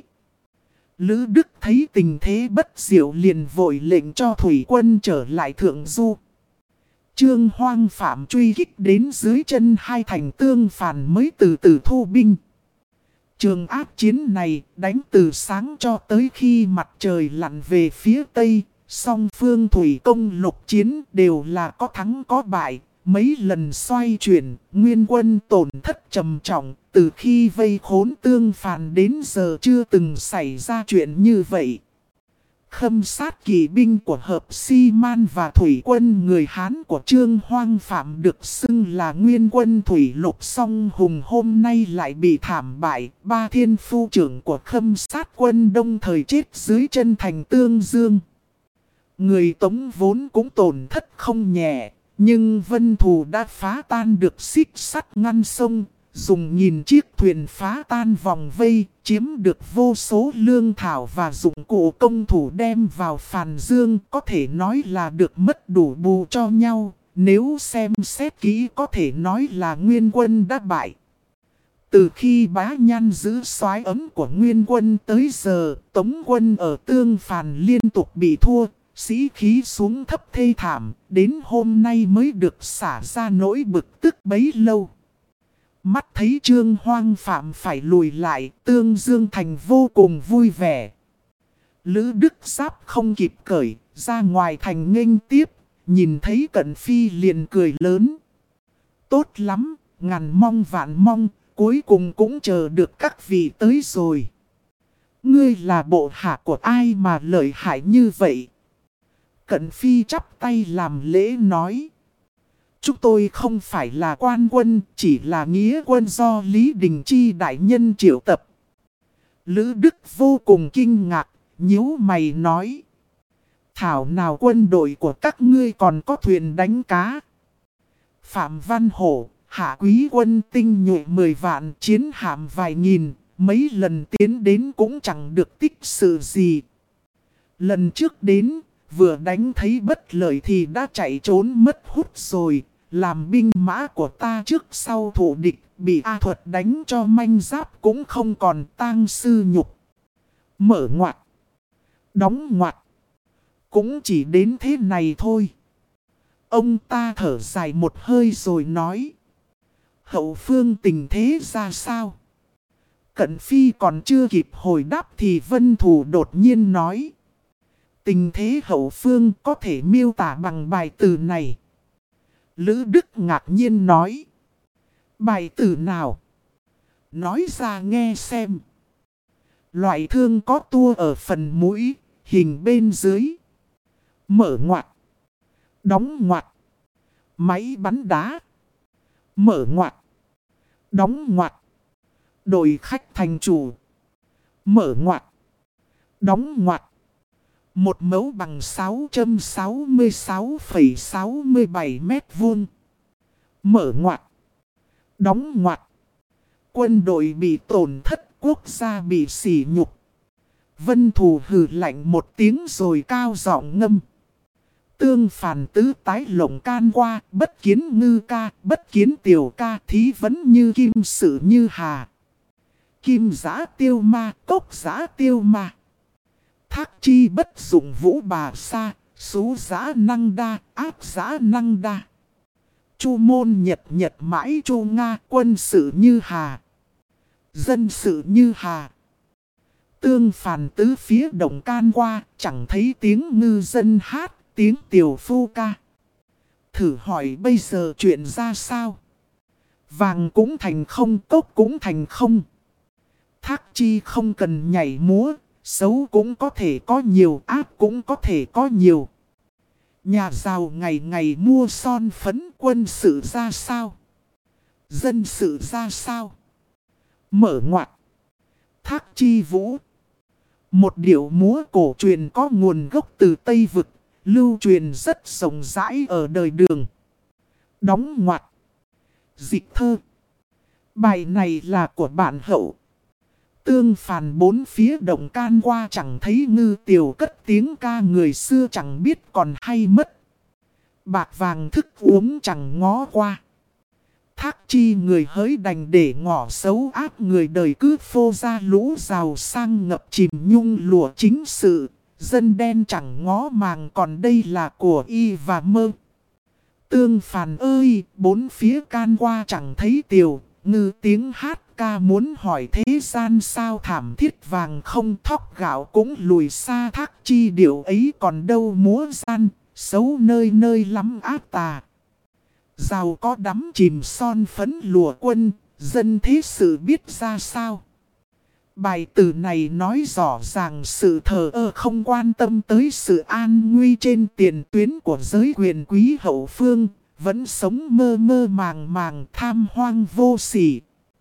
Speaker 1: Lữ Đức thấy tình thế bất diệu liền vội lệnh cho thủy quân trở lại Thượng Du. Trương Hoang Phạm truy kích đến dưới chân hai thành Tương Phàn mới từ từ thu binh. Trường áp chiến này đánh từ sáng cho tới khi mặt trời lặn về phía tây. Song phương thủy công lục chiến đều là có thắng có bại. Mấy lần xoay chuyển, nguyên quân tổn thất trầm trọng. Từ khi vây khốn Tương Phàn đến giờ chưa từng xảy ra chuyện như vậy. Khâm sát kỵ binh của Hợp Si Man và thủy quân người Hán của Trương Hoang Phạm được xưng là nguyên quân thủy lục, song hùng hôm nay lại bị thảm bại. Ba thiên phu trưởng của khâm sát quân Đông thời chết dưới chân thành Tương Dương. Người Tống vốn cũng tổn thất không nhẹ, nhưng Vân Thù đã phá tan được xích sắt ngăn sông. Dùng nghìn chiếc thuyền phá tan vòng vây, chiếm được vô số lương thảo và dụng cụ công thủ đem vào Phàn Dương, có thể nói là được mất đủ bù cho nhau. Nếu xem xét kỹ có thể nói là Nguyên quân đã bại. Từ khi Bá Nhan giữ soái ấm của Nguyên quân tới giờ, Tống quân ở Tương Phàn liên tục bị thua, sĩ khí xuống thấp thê thảm, đến hôm nay mới được xả ra nỗi bực tức bấy lâu. Mắt thấy Trương Hoang Phạm phải lùi lại, Tương Dương Thành vô cùng vui vẻ. Lữ Đức Giáp không kịp cởi, ra ngoài thành nghênh tiếp, nhìn thấy Cận Phi liền cười lớn. Tốt lắm, ngàn mong vạn mong, cuối cùng cũng chờ được các vị tới rồi. Ngươi là bộ hạ của ai mà lợi hại như vậy? Cận Phi chắp tay làm lễ nói. Chúng tôi không phải là quan quân, chỉ là nghĩa quân do Lý Đình Chi đại nhân triệu tập. Lữ Đức vô cùng kinh ngạc, nhíu mày nói. Thảo nào quân đội của các ngươi còn có thuyền đánh cá. Phạm Văn Hổ, hạ quý quân tinh nhuệ 10 vạn, chiến hạm vài nghìn, mấy lần tiến đến cũng chẳng được tích sự gì. Lần trước đến, vừa đánh thấy bất lợi thì đã chạy trốn mất hút rồi. Làm binh mã của ta trước sau thủ địch, bị A Thuật đánh cho manh giáp cũng không còn, tang sư nhục. Mở ngoặt, đóng ngoặt, cũng chỉ đến thế này thôi. Ông ta thở dài một hơi rồi nói. Hậu phương tình thế ra sao? Cận Phi còn chưa kịp hồi đáp thì Vân Thù đột nhiên nói. Tình thế hậu phương có thể miêu tả bằng bài từ này. Lữ Đức ngạc nhiên nói. Bài từ nào? Nói ra nghe xem. Loại thương có tua ở phần mũi, hình bên dưới. Mở ngoặt. Đóng ngoặt. Máy bắn đá. Mở ngoặt. Đóng ngoặt. Đổi khách thành chủ. Mở ngoặt. Đóng ngoặt. Một mẫu bằng 666,67 mét vuông. Mở ngoặt. Đóng ngoặt. Quân đội bị tổn thất, quốc gia bị sỉ nhục. Vân Thù hừ lạnh một tiếng rồi cao giọng ngâm. Tương phàn tứ tái lộng can qua, bất kiến ngư ca, bất kiến tiểu ca, thí vẫn như kim sự như hà. Kim giã tiêu ma, cốc giã tiêu ma. Thác chi bất dụng vũ bà sa, xú giã năng đa, áp giã năng đa. Chu môn nhật nhật mãi chu Nga, quân sự như hà. Dân sự như hà. Tương phàn tứ phía đồng can qua, chẳng thấy tiếng ngư dân hát, tiếng tiểu phu ca. Thử hỏi bây giờ chuyện ra sao? Vàng cũng thành không, cốc cũng thành không. Thác chi không cần nhảy múa, xấu cũng có thể có nhiều, ác cũng có thể có nhiều. Nhà giàu ngày ngày mua son phấn, quân sự ra sao? Dân sự ra sao? Mở ngoặt. Thác chi vũ. Một điệu múa cổ truyền có nguồn gốc từ Tây Vực, lưu truyền rất rộng rãi ở đời Đường. Đóng ngoặt. Dịch thơ. Bài này là của bản Hậu. Tương phàn bốn phía động can qua chẳng thấy ngư tiểu cất tiếng ca người xưa chẳng biết còn hay mất. Bạc vàng thức uống chẳng ngó qua. Thác chi người hỡi đành để ngỏ xấu ác người đời cứ phô ra lũ giàu sang ngập chìm nhung lụa chính sự. Dân đen chẳng ngó màng còn đây là của y và mơ. Tương phàn ơi, bốn phía can qua chẳng thấy tiểu, ngư tiếng hát ca muốn hỏi thế gian sao thảm thiết vàng không thóc gạo cũng lùi xa thác chi điệu ấy còn đâu múa gian, xấu nơi nơi lắm ác tà. Giàu có đắm chìm son phấn lùa quân, dân thế sự biết ra sao. Bài từ này nói rõ ràng sự thờ ơ không quan tâm tới sự an nguy trên tiền tuyến của giới quyền quý hậu phương, vẫn sống mơ mơ màng màng tham hoang vô sỉ.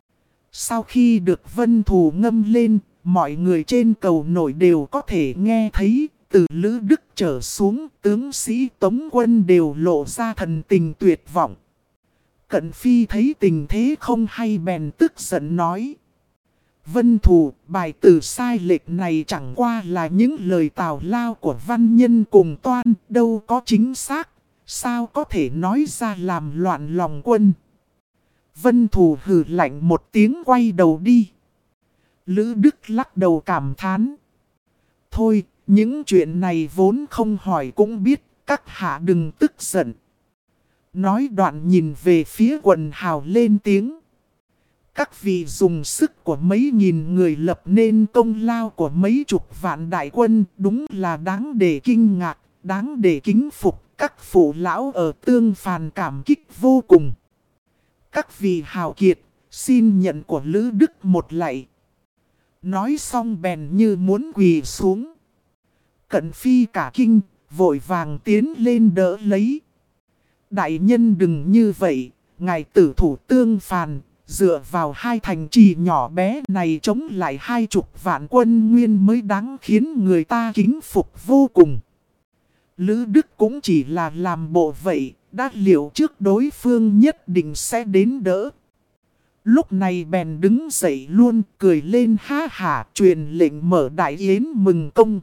Speaker 1: Sau khi được Vân Thù ngâm lên, mọi người trên cầu nổi đều có thể nghe thấy, từ Lữ Đức trở xuống, tướng sĩ Tống Quân đều lộ ra thần tình tuyệt vọng. Cận Phi thấy tình thế không hay bèn tức giận nói. Vân Thù, bài từ sai lệch này chẳng qua là những lời tào lao của văn nhân cùng toan, đâu có chính xác, sao có thể nói ra làm loạn lòng quân. Vân Thù hừ lạnh một tiếng quay đầu đi. Lữ Đức lắc đầu cảm thán. Thôi, những chuyện này vốn không hỏi cũng biết, các hạ đừng tức giận. Nói đoạn nhìn về phía quần hào lên tiếng. Các vị dùng sức của mấy nghìn người lập nên công lao của mấy chục vạn đại quân đúng là đáng để kinh ngạc, đáng để kính phục. Các phụ lão ở Tương Phàn cảm kích vô cùng. Các vị hào kiệt, xin nhận của Lữ Đức một lạy. Nói xong bèn như muốn quỳ xuống. Cận Phi cả kinh, vội vàng tiến lên đỡ lấy. Đại nhân đừng như vậy, ngài tử thủ Tương Phàn, dựa vào hai thành trì nhỏ bé này chống lại 20 vạn quân nguyên mới đáng khiến người ta kính phục vô cùng. Lữ Đức cũng chỉ là làm bộ vậy, đã liệu trước đối phương nhất định sẽ đến đỡ. Lúc này bèn đứng dậy luôn, cười lên ha hả, truyền lệnh mở đại yến mừng công.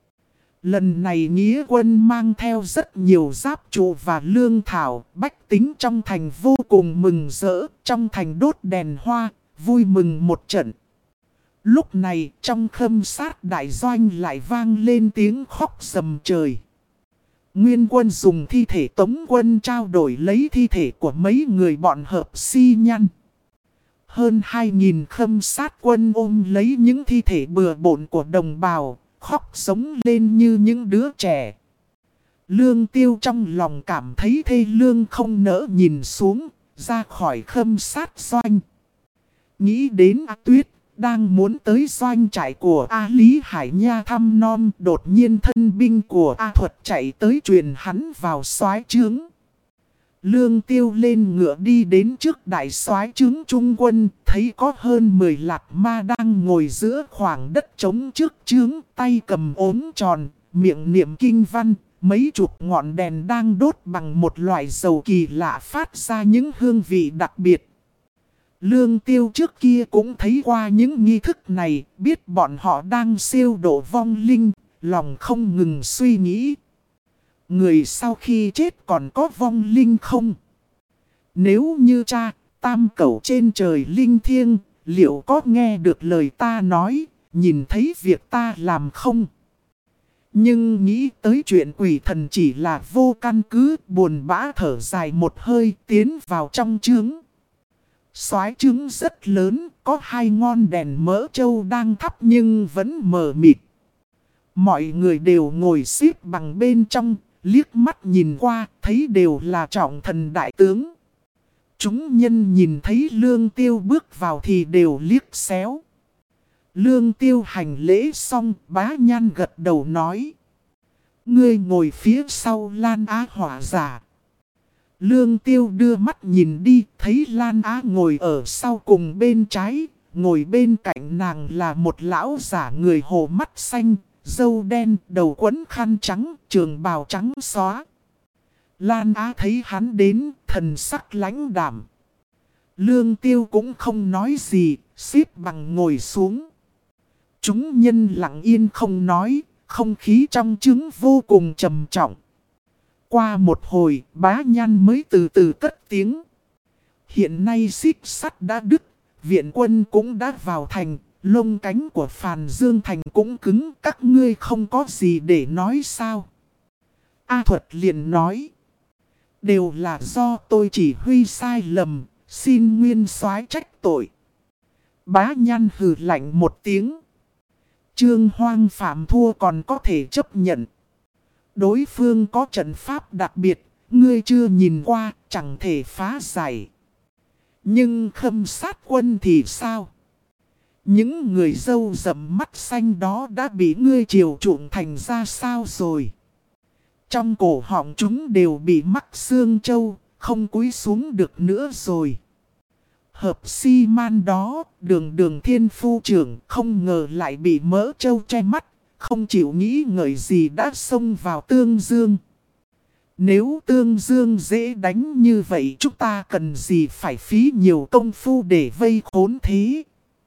Speaker 1: Lần này nghĩa quân mang theo rất nhiều giáp trụ và lương thảo, bách tính trong thành vô cùng mừng rỡ, trong thành đốt đèn hoa, vui mừng một trận. Lúc này trong khâm sát đại doanh lại vang lên tiếng khóc rầm trời. Nguyên quân dùng thi thể Tống Quân trao đổi lấy thi thể của mấy người bọn hợp si nhăn. Hơn 2.000 khâm sát quân ôm lấy những thi thể bừa bộn của đồng bào, khóc sống lên như những đứa trẻ. Lương Tiêu trong lòng cảm thấy thê lương không nỡ nhìn xuống, ra khỏi khâm sát doanh. Nghĩ đến A Tuyết, đang muốn tới doanh trại của A Lý Hải Nha thăm nom, đột nhiên thân binh của A Thuật chạy tới truyền hắn vào soái trướng. Lương Tiêu lên ngựa đi đến trước đại soái trướng trung quân, thấy có hơn 10 lạc ma đang ngồi giữa khoảng đất trống trước trướng, tay cầm ốm tròn, miệng niệm kinh văn, mấy chục ngọn đèn đang đốt bằng một loại dầu kỳ lạ phát ra những hương vị đặc biệt. Lương Tiêu trước kia cũng thấy qua những nghi thức này, biết bọn họ đang siêu độ vong linh, lòng không ngừng suy nghĩ. Người sau khi chết còn có vong linh không? Nếu như cha, tam cẩu trên trời linh thiêng, liệu có nghe được lời ta nói, nhìn thấy việc ta làm không? Nhưng nghĩ tới chuyện quỷ thần chỉ là vô căn cứ, buồn bã thở dài một hơi tiến vào trong trướng. Soái trướng rất lớn, có 2 ngọn đèn mỡ trâu đang thắp nhưng vẫn mờ mịt. Mọi người đều ngồi xếp bằng bên trong, liếc mắt nhìn qua, thấy đều là trọng thần đại tướng. Chúng nhân nhìn thấy Lương Tiêu bước vào thì đều liếc xéo. Lương Tiêu hành lễ xong, Bá Nhan gật đầu nói: ngươi ngồi phía sau Lan Á hỏa giả. Lương Tiêu đưa mắt nhìn đi, thấy Lan Á ngồi ở sau cùng bên trái, ngồi bên cạnh nàng là một lão giả người hồ mắt xanh, râu đen, đầu quấn khăn trắng, trường bào trắng xóa. Lan Á thấy hắn đến, thần sắc lãnh đạm. Lương Tiêu cũng không nói gì, xếp bằng ngồi xuống. Chúng nhân lặng yên không nói, không khí trong trướng vô cùng trầm trọng. Qua một hồi, Bá Nhan mới từ từ cất tiếng. Hiện nay xích sắt đã đứt, viện quân cũng đã vào thành, lông cánh của Phàn Dương Thành cũng cứng, các ngươi không có gì để nói sao? A Thuật liền nói: đều là do tôi chỉ huy sai lầm, xin nguyên soái trách tội. Bá Nhan hừ lạnh một tiếng. Trương Hoang phạm thua còn có thể chấp nhận. Đối phương có trận pháp đặc biệt, ngươi chưa nhìn qua, chẳng thể phá giải. Nhưng khâm sát quân thì sao? Những người râu rậm mắt xanh đó đã bị ngươi chiều chuộng thành ra sao rồi? Trong cổ họng chúng đều bị mắc xương trâu, không cúi xuống được nữa rồi. Hợp si man đó, đường thiên phu trưởng không ngờ lại bị mỡ trâu che mắt, không chịu nghĩ ngợi gì đã xông vào Tương Dương. Nếu Tương Dương dễ đánh như vậy chúng ta cần gì phải phí nhiều công phu để vây khốn thế?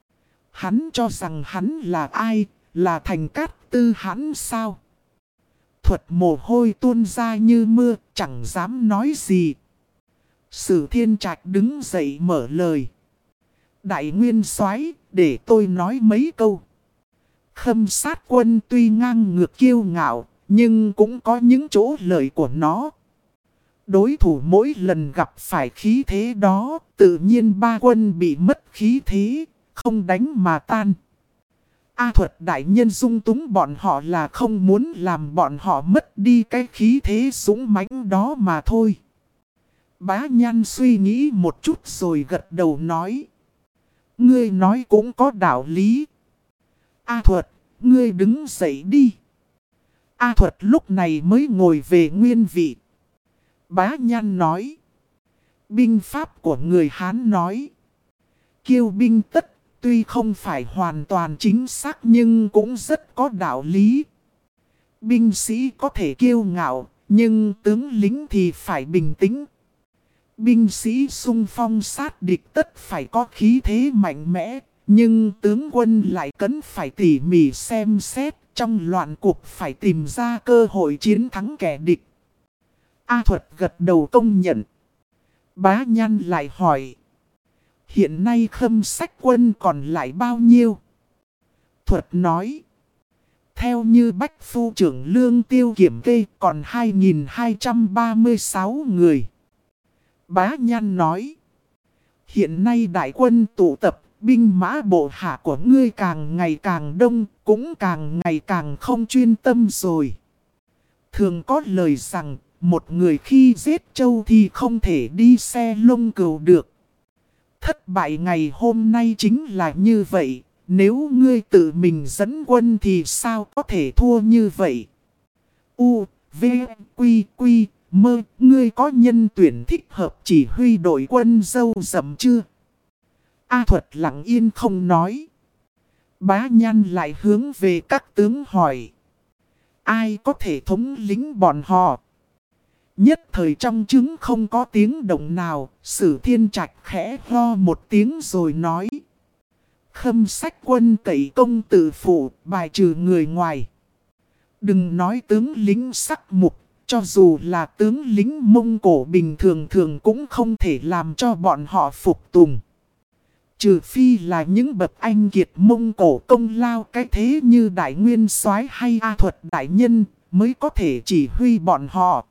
Speaker 1: Hắn cho rằng hắn là ai, là Thành Cát Tư hắn sao? Thuật mồ hôi tuôn ra như mưa, chẳng dám nói gì. Sử Thiên Trạch đứng dậy mở lời. Đại nguyên soái, để tôi nói mấy câu. Khâm sát quân tuy ngang ngược kiêu ngạo, nhưng cũng có những chỗ lợi của nó. Đối thủ mỗi lần gặp phải khí thế đó, tự nhiên ba quân bị mất khí thế, không đánh mà tan. A Thuật đại nhân dung túng bọn họ là không muốn làm bọn họ mất đi cái khí thế dũng mãnh đó mà thôi. Bá Nhan suy nghĩ một chút rồi gật đầu nói. Ngươi nói cũng có đạo lý. A Thuật, ngươi đứng dậy đi. A Thuật lúc này mới ngồi về nguyên vị. Bá Nhan nói. Binh pháp của người Hán nói. Kiêu binh tất, tuy không phải hoàn toàn chính xác nhưng cũng rất có đạo lý. Binh sĩ có thể kiêu ngạo, nhưng tướng lính thì phải bình tĩnh. Binh sĩ xung phong sát địch tất phải có khí thế mạnh mẽ, nhưng tướng quân lại cần phải tỉ mỉ xem xét, trong loạn cuộc phải tìm ra cơ hội chiến thắng kẻ địch. A Thuật gật đầu công nhận. Bá Nhan lại hỏi. Hiện nay khâm sách quân còn lại bao nhiêu? Thuật nói. Theo như Bách Phu trưởng Lương Tiêu kiểm kê còn 2.236 người. Bá Nhan nói. hiện nay đại quân tụ tập, binh mã bộ hạ của ngươi càng ngày càng đông, cũng càng ngày càng không chuyên tâm rồi. Thường có lời rằng, một người khi giết trâu thì không thể đi xe lông cừu được. Thất bại ngày hôm nay chính là như vậy, nếu ngươi tự mình dẫn quân thì sao có thể thua như vậy? U, V, Quy, Quy, Mơ, ngươi có nhân tuyển thích hợp chỉ huy đội quân dâu rậm chưa? A Thuật lặng yên không nói. Bá Nhan lại hướng về các tướng hỏi. Ai có thể thống lĩnh bọn họ? Nhất thời trong trứng không có tiếng động nào, Sử Thiên Trạch khẽ ho một tiếng rồi nói. Khâm Sách Quân cậy công tự phụ, bài trừ người ngoài. Đừng nói tướng lính sắc mục, cho dù là tướng lính Mông Cổ bình thường thường cũng không thể làm cho bọn họ phục tùng. Trừ phi là những bậc anh kiệt Mông Cổ công lao cái thế như Đại Nguyên Soái hay A Thuật Đại Nhân mới có thể chỉ huy bọn họ.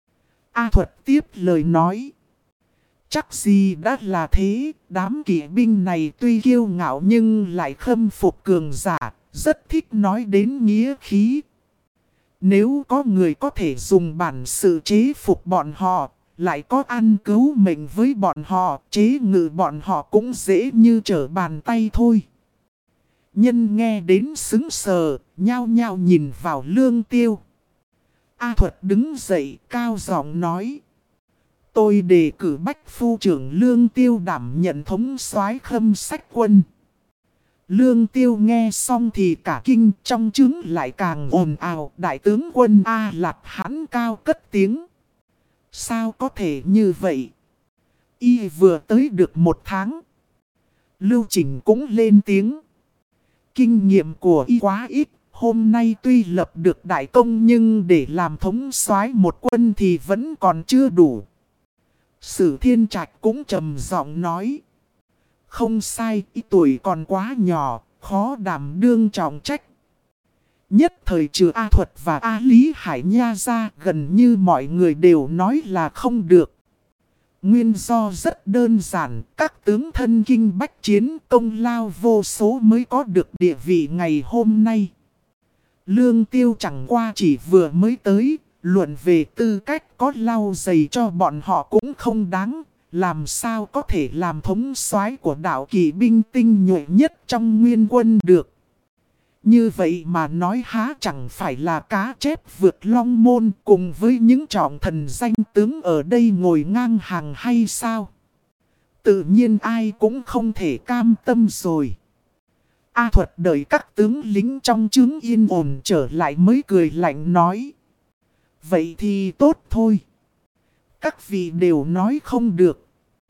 Speaker 1: A Thuật tiếp lời nói. Chắc gì đã là thế, đám kỵ binh này tuy kiêu ngạo nhưng lại khâm phục cường giả, rất thích nói đến nghĩa khí. Nếu có người có thể dùng bản sự chế phục bọn họ, lại có ăn cứu mệnh với bọn họ, chế ngự bọn họ cũng dễ như trở bàn tay thôi. Nhân nghe đến sững sờ, nhao nhao nhìn vào Lương Tiêu. A Thuật đứng dậy cao giọng nói. Tôi đề cử Bách Phu trưởng Lương Tiêu đảm nhận thống soái Khâm Sách Quân. Lương Tiêu nghe xong thì cả kinh, trong trứng lại càng ồn ào. Đại tướng quân A Lạp hãn cao cất tiếng. Sao có thể như vậy? Y vừa tới được 1 tháng. Lưu Trình cũng lên tiếng. Kinh nghiệm của Y quá ít. Hôm nay tuy lập được đại công nhưng để làm thống soái một quân thì vẫn còn chưa đủ. Sử Thiên Trạch cũng trầm giọng nói. Không sai, Y tuổi còn quá nhỏ, khó đảm đương trọng trách. Nhất thời trừ A Thuật và A Lý Hải Nha ra, gần như mọi người đều nói là không được. Nguyên do rất đơn giản, các tướng thân kinh bách chiến công lao vô số mới có được địa vị ngày hôm nay. Lương Tiêu chẳng qua chỉ vừa mới tới, luận về tư cách có lau giày cho bọn họ cũng không đáng. Làm sao có thể làm thống soái của đạo kỵ binh tinh nhuệ nhất trong nguyên quân được. Như vậy mà nói há chẳng phải là cá chép vượt long môn cùng với những trọng thần danh tướng ở đây ngồi ngang hàng hay sao? Tự nhiên ai cũng không thể cam tâm rồi. A Thuật đợi các tướng lính trong trướng yên ổn trở lại mới cười lạnh nói. Vậy thì tốt thôi. Các vị đều nói không được.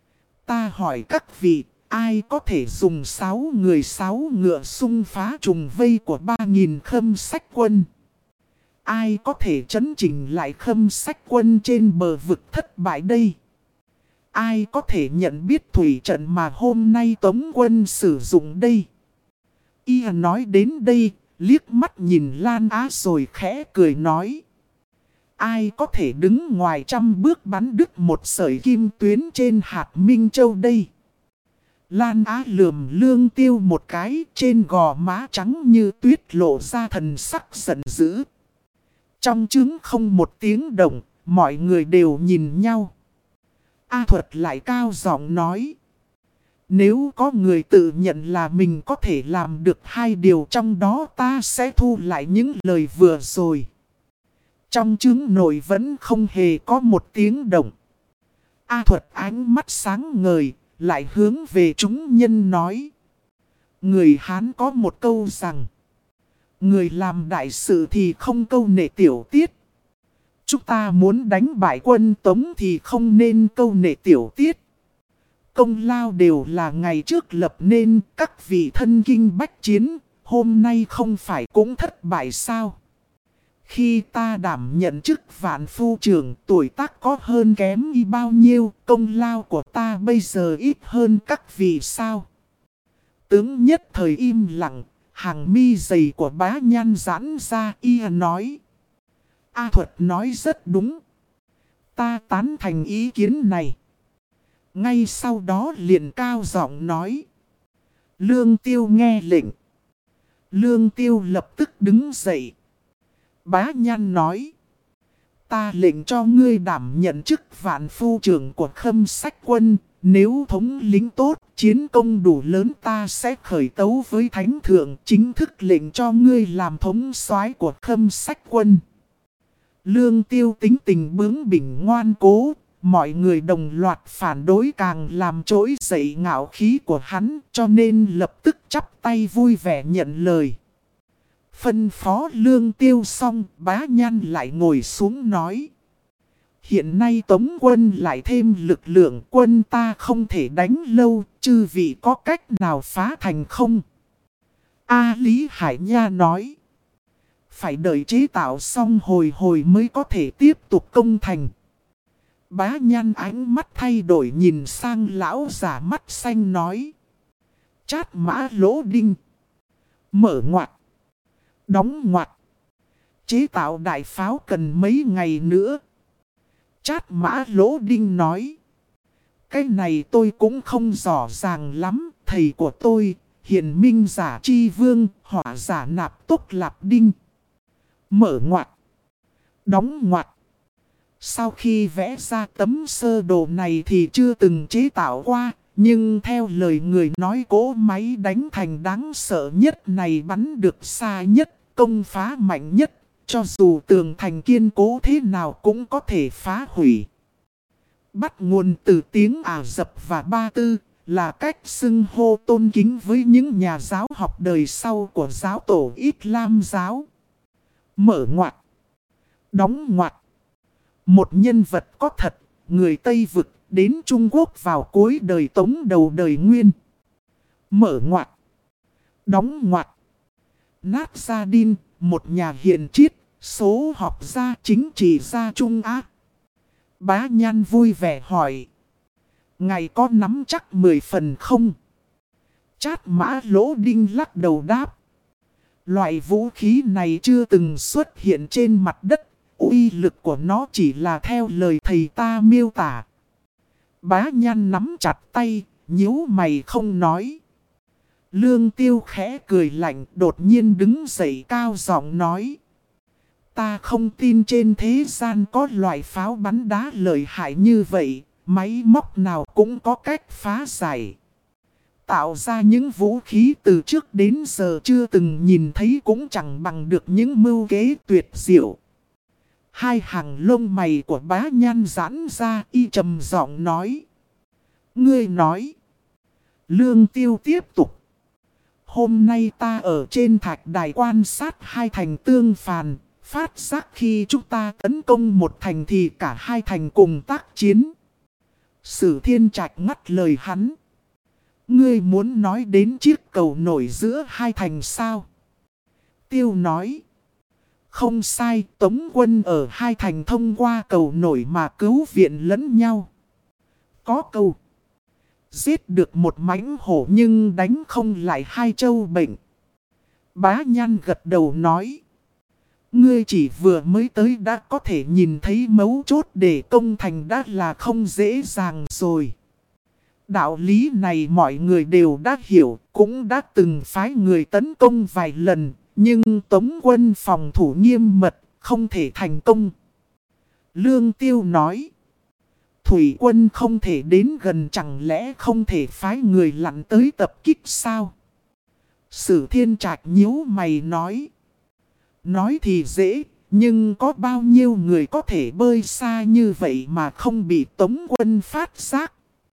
Speaker 1: Ta hỏi các vị, ai có thể dùng 6 người 6 ngựa xung phá trùng vây của 3.000 Khâm Sách Quân? Ai có thể chấn chỉnh lại Khâm Sách Quân trên bờ vực thất bại đây? Ai có thể nhận biết thủy trận mà hôm nay Tống Quân sử dụng đây? Y nói đến đây, liếc mắt nhìn Lan Á rồi khẽ cười nói. Ai có thể đứng ngoài 100 bước bắn đứt một sợi kim tuyến trên hạt Minh Châu đây? Lan Á lườm Lương Tiêu một cái, trên gò má trắng như tuyết lộ ra thần sắc giận dữ. Trong trứng không một tiếng động, mọi người đều nhìn nhau. A Thuật lại cao giọng nói. Nếu có người tự nhận là mình có thể làm được 2 điều trong đó, ta sẽ thu lại những lời vừa rồi. Trong trứng nội vẫn không hề có một tiếng động. A Thuật ánh mắt sáng ngời, lại hướng về chúng nhân nói. Người Hán có một câu rằng. Người làm đại sự thì không câu nệ tiểu tiết. Chúng ta muốn đánh bại quân Tống thì không nên câu nệ tiểu tiết. Công lao đều là ngày trước lập nên, các vị thân kinh bách chiến, hôm nay không phải cũng thất bại sao? Khi ta đảm nhận chức vạn phu trưởng, tuổi tác có hơn kém y bao nhiêu, công lao của ta bây giờ ít hơn các vị sao? Tướng nhất thời im lặng, hàng mi dày của Bá Nhan giãn ra, y nói. A Thuật nói rất đúng. Ta tán thành ý kiến này. Ngay sau đó liền cao giọng nói. Lương Tiêu nghe lệnh. Lương Tiêu lập tức đứng dậy. Bá Nhăn nói. Ta lệnh cho ngươi đảm nhận chức vạn phu trưởng của Khâm Sách Quân. Nếu thống lĩnh tốt, chiến công đủ lớn ta sẽ khởi tấu với Thánh Thượng. Chính thức lệnh cho ngươi làm thống soái của Khâm Sách Quân. Lương Tiêu tính tình bướng bỉnh ngoan cố. Mọi người đồng loạt phản đối càng làm trỗi dậy ngạo khí của hắn. Cho nên lập tức chắp tay vui vẻ nhận lời. Phân phó Lương Tiêu xong, Bá Nhăn lại ngồi xuống nói. Hiện nay Tống quân lại thêm lực lượng, quân ta không thể đánh lâu, chư vị có cách nào phá thành không? Lý Hải Nha nói. Phải đợi chế tạo xong hồi mới có thể tiếp tục công thành. Bá Nhăn ánh mắt thay đổi nhìn sang lão giả mắt xanh nói. Chát Mã Lỗ Đinh. Mở ngoặt. Đóng ngoặt. Chế tạo đại pháo cần mấy ngày nữa. Chát Mã Lỗ Đinh nói. Cái này tôi cũng không rõ ràng lắm. Thầy của tôi, Hiền Minh Giả Chi Vương, Hỏa Giả Nạp Tốc Lạp Đinh. Mở ngoặt. Đóng ngoặt. Sau khi vẽ ra tấm sơ đồ này thì chưa từng chế tạo qua. Nhưng theo lời người nói cỗ máy đánh thành đáng sợ nhất này bắn được xa nhất, công phá mạnh nhất. Cho dù tường thành kiên cố thế nào cũng có thể phá hủy. Bắt nguồn từ tiếng Ả Rập và Ba Tư là cách xưng hô tôn kính với những nhà giáo học đời sau của giáo tổ Ít Lam giáo. Mở ngoặt. Đóng ngoặt. Một nhân vật có thật, người Tây Vực đến Trung Quốc vào cuối đời Tống đầu đời Nguyên. Mở ngoặt. Đóng ngoặt. Nát Gia Đin, một nhà hiền triết, số học gia chính trị gia Trung Á. Bá Nhăn vui vẻ hỏi. Ngài có nắm chắc 10 phần không? Chát Mã Lỗ Đinh lắc đầu đáp. Loại vũ khí này chưa từng xuất hiện trên mặt đất. Uy lực của nó chỉ là theo lời thầy ta miêu tả. Bá Nhăn nắm chặt tay, nhíu mày không nói. Lương Tiêu khẽ cười lạnh, đột nhiên đứng dậy cao giọng nói. Ta không tin trên thế gian có loại pháo bắn đá lợi hại như vậy, máy móc nào cũng có cách phá giải. Tạo ra những vũ khí từ trước đến giờ chưa từng nhìn thấy cũng chẳng bằng được những mưu kế tuyệt diệu. Hai hàng lông mày của Bá Nhăn giãn ra, y trầm giọng nói. Ngươi nói. Lương Tiêu tiếp tục. Hôm nay ta ở trên thạch đài quan sát hai thành tương phàn. Phát giác khi chúng ta tấn công một thành thì cả hai thành cùng tác chiến. Sử Thiên Trạch ngắt lời hắn. Ngươi muốn nói đến chiếc cầu nổi giữa hai thành sao? Tiêu nói. Không sai, Tống quân ở hai thành thông qua cầu nổi mà cứu viện lẫn nhau. Có câu. Giết được một mãnh hổ nhưng đánh không lại hai trâu bệnh. Bá Nhăn gật đầu nói. Ngươi chỉ vừa mới tới đã có thể nhìn thấy mấu chốt để công thành đã là không dễ dàng rồi. Đạo lý này mọi người đều đã hiểu, cũng đã từng phái người tấn công vài lần. Nhưng Tống quân phòng thủ nghiêm mật, không thể thành công. Lương Tiêu nói. Thủy quân không thể đến gần, chẳng lẽ không thể phái người lặn tới tập kích sao? Sử Thiên Trạch nhíu mày nói. Nói thì dễ, nhưng có bao nhiêu người có thể bơi xa như vậy mà không bị Tống quân phát giác?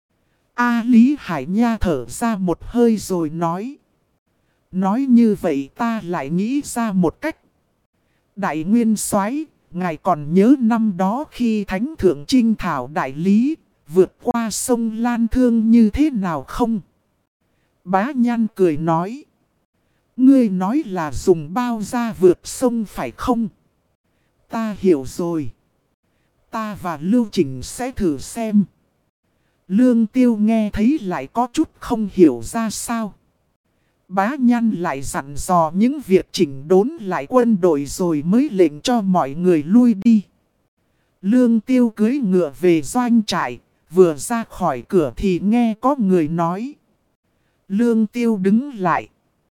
Speaker 1: Lý Hải Nha thở ra một hơi rồi nói. Nói như vậy ta lại nghĩ ra một cách. Đại Nguyên Soái, ngài còn nhớ năm đó khi Thánh Thượng Trinh thảo đại lý, vượt qua sông Lan Thương như thế nào không? Bá Nhăn cười nói. Ngươi nói là dùng bao da vượt sông phải không? Ta hiểu rồi. Ta và Lưu Trình sẽ thử xem. Lương Tiêu nghe thấy lại có chút không hiểu ra sao. Bá Nhăn lại dặn dò những việc chỉnh đốn lại quân đội rồi mới lệnh cho mọi người lui đi. Lương Tiêu cưỡi ngựa về doanh trại, vừa ra khỏi cửa thì nghe có người nói. Lương Tiêu đứng lại.